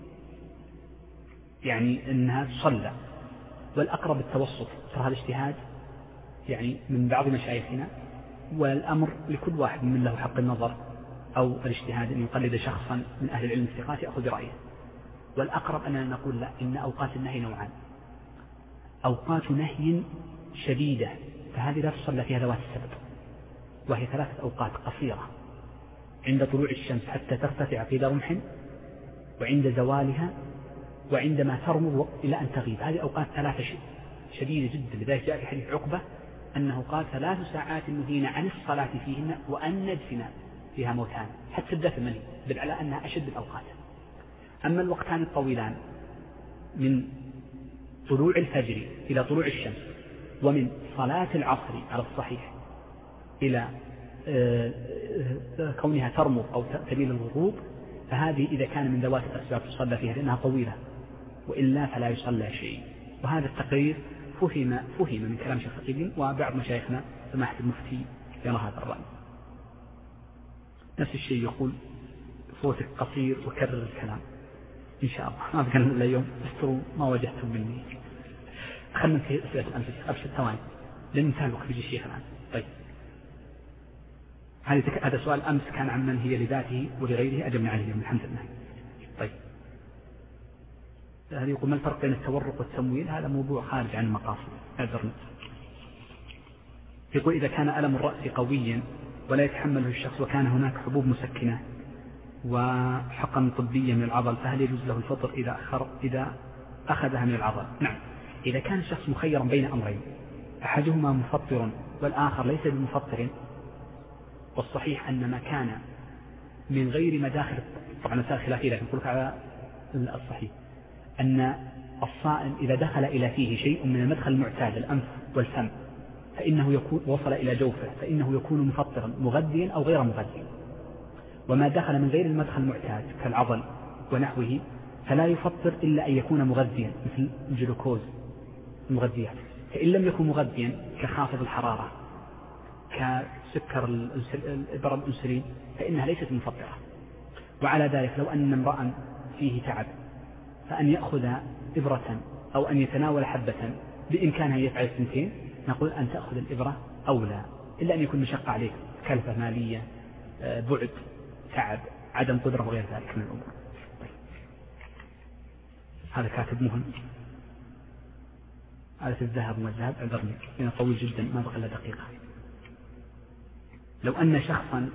Speaker 2: يعني أنها تصلى. والأقرب التوسط، ترى هذا اجتهاد يعني من بعض مشايخنا، والأمر لكل واحد من له حق النظر أو الاجتهاد أن يقلد شخصا من أهل العلم الثقات يأخذ برأيه. والأقرب أننا نقول لا، إن أوقات النهي نوعان، أوقات نهي شديدة فهذه لا تصلى فيها ذوات السبب، وهي ثلاثة أوقات قصيرة، عند طلوع الشمس حتى ترتفع قيد رمح، وعند زوالها، وعندما ترمض إلى أن تغيب. هذه أوقات ثلاثة شديدة جدا. لذلك جاء في حديث عقبة أنه قال ثلاث ساعات نهينا عن الصلاة فيهن وأن ندفن فيها موتان، حتى الدفن منه بل على أنها أشد الأوقات. أما الوقتان الطويلان من طلوع الفجر إلى طلوع الشمس، ومن صلاة العصر على الصحيح إلى كونها ترمض أو تميل الغروب، فهذه إذا كان من ذوات الأسباب تصلى فيها لأنها طويلة، وإلا فلا يصلى شيء. وهذا التقرير فهم فهم من كلام شيخ القديم، وبعض مشايخنا سماحة المفتي يرى هذا الرأي. نفس الشيء يقول صوتك قصير وكرر الكلام إن شاء الله، ما بقى إلا يوم استروا ما وجدتم مني. خلنا ننتهي أسئلة الأمس أبشر ثواني لأن انتهى الوقت بيجي الشيخ الآن. طيب هذا سؤال أمس كان عن من هي لذاته ولغيره، أجبنا عليه اليوم الحمد لله. طيب هذا يقول ما الفرق بين التورق والتمويل؟ هذا موضوع خارج عن المقاصد، اعذرنا. يقول إذا كان ألم الرأس قويا ولا يتحمله الشخص وكان هناك حبوب مسكنة وحقن طبية من العضل، فهل يجوز له الفطر إذا أخر إذا أخذها من العضل؟ نعم، إذا كان الشخص مخيرا بين أمرين أحدهما مفطر والآخر ليس بمفطر، والصحيح أن ما كان من غير مداخل، طبعا مسائل خلافية لكن نقول على الصحيح أن الصائم إذا دخل إلى فيه شيء من المدخل المعتاد الأنف والفم فإنه يكون وصل إلى جوفه فإنه يكون مفطرا مغذيا أو غير مغذي. وما دخل من غير المدخل المعتاد كالعضل ونحوه فلا يفطر إلا أن يكون مغذيا، مثل الجلوكوز المغذيات. فإن لم يكن مغذيا كخافض الحرارة كسكر الإبرة الأنسولين فإنها ليست مفطرة. وعلى ذلك لو أن امرأ فيه تعب فأن يأخذ إبرة أو أن يتناول حبة بإمكانها يفعل الثنتين، نقول أن تأخذ الإبرة أولى، إلا أن يكون مشقة عليه كلفة مالية، بعد، تعب، عدم قدرة وغير ذلك من الأمور. هذا كاتب مهم، آلة الذهب والذهب اعذرني لأنه طويل جدا ما بقى إلا دقيقة. لو أن شخصا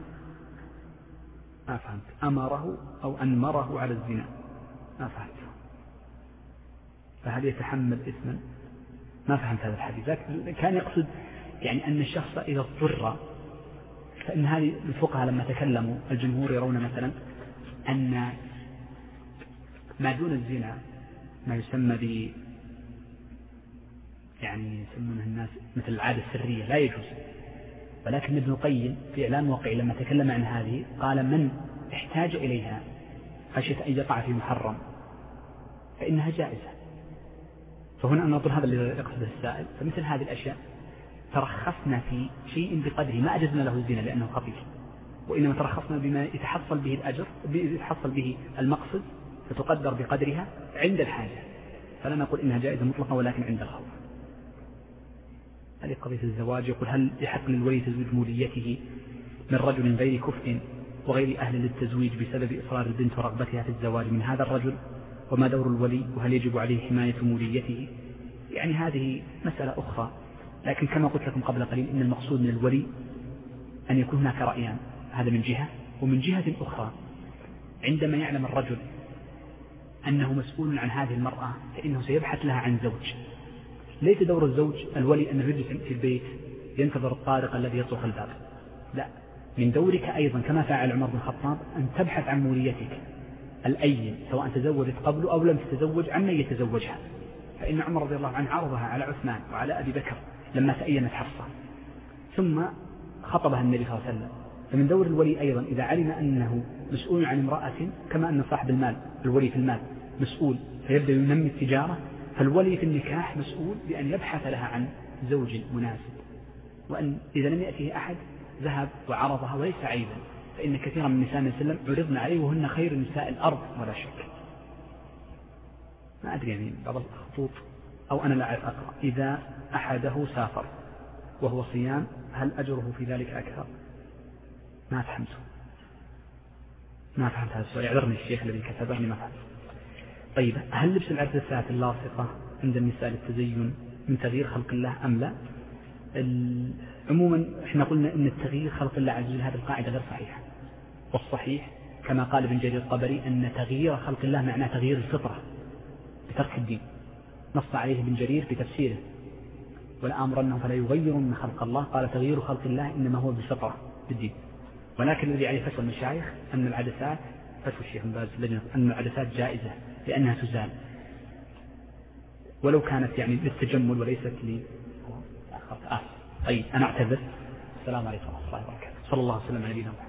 Speaker 2: ما فهمت أمره أو أنمره على الزنا، ما فهمت فهل يتحمل إثما؟ ما فهمت هذا الحديث، لكن كان يقصد يعني أن الشخص إذا اضطر، فإن هذه الفقهاء لما تكلموا الجمهور يرون مثلا أن ما دون الزنا ما يسمى ب يعني يسمونه الناس مثل العادة السرية لا يجوز، ولكن ابن القيم في إعلان واقعي لما تكلم عن هذه قال من احتاج إليها خشية أن يقع في محرم فإنها جائزة. فهنا أنا أقول هذا اللي يقصده السائل، فمثل هذه الأشياء ترخصنا في شيء بقدره ما أجزنا له الزنا لأنه خطير، وإنما ترخصنا بما يتحصل به الأجر يتحصل به المقصد فتقدر بقدرها عند الحاجة، فلا نقول إنها جائزة مطلقة ولكن عند الخوف. هذه قضية الزواج. يقول هل يحق للولي تزويج موليته من رجل غير كفء وغير أهل للتزويج بسبب إصرار البنت ورغبتها في الزواج من هذا الرجل، وما دور الولي وهل يجب عليه حماية موليته؟ يعني هذه مسألة أخرى، لكن كما قلت لكم قبل قليل إن المقصود من الولي أن يكون هناك رأيان، هذا من جهة، ومن جهة أخرى عندما يعلم الرجل أنه مسؤول عن هذه المرأة فإنه سيبحث لها عن زوج. ليس دور الزوج الولي أنه يجلس في البيت ينتظر الطارق الذي يطرق الباب، لا، من دورك أيضا كما فعل عمر بن الخطاب أن تبحث عن موليتك الأيم سواء تزوجت قبل أو لم تتزوج عن من يتزوجها، فإن عمر رضي الله عنه عرضها على عثمان وعلى أبي بكر لما تأيمت حفصة ثم خطبها النبي صلى الله عليه وسلم. فمن دور الولي أيضا إذا علم أنه مسؤول عن امرأة كما أن صاحب المال الولي في المال مسؤول فيبدأ ينمي التجارة، فالولي في النكاح مسؤول بأن يبحث لها عن زوج مناسب، وأن إذا لم يأتيه أحد ذهب وعرضها وليس عيبا، فإن كثيرا من نساء النبي صلى الله عليه وسلم عرضن عليه وهن خير نساء الأرض ولا شك. ما أدري يعني بعض الخطوط أو أنا لا أعرف أقرأ إذا أحده سافر وهو صيام هل أجره في ذلك أكثر؟ ما فهمته ما فهمت هذا السؤال، يعذرني الشيخ الذي كتبني ما فهمت. طيب هل لبس العدسات اللاصقة عند النساء للتزين من تغيير خلق الله أم لا؟ عموما احنا قلنا ان التغيير خلق الله عز وجل هذه القاعدة غير صحيحة، والصحيح كما قال ابن جرير الطبري أن تغيير خلق الله معناه تغيير الفطرة بترك الدين، نص عليه ابن جرير بتفسيره ولأمرنهم فلا يغيرن خلق الله، قال تغيير خلق الله إنما هو بالفطرة بالدين. ولكن الذي عليه فتوى المشايخ أن العدسات فتوى الشيخ بن باز أن العدسات جائزة لأنها تزال ولو كانت يعني للتجمل وليست لي آه. طيب أنا أعتذر. السلام عليكم ورحمة الله وبركاته. صلى الله عليه وسلم على نبينا محمد.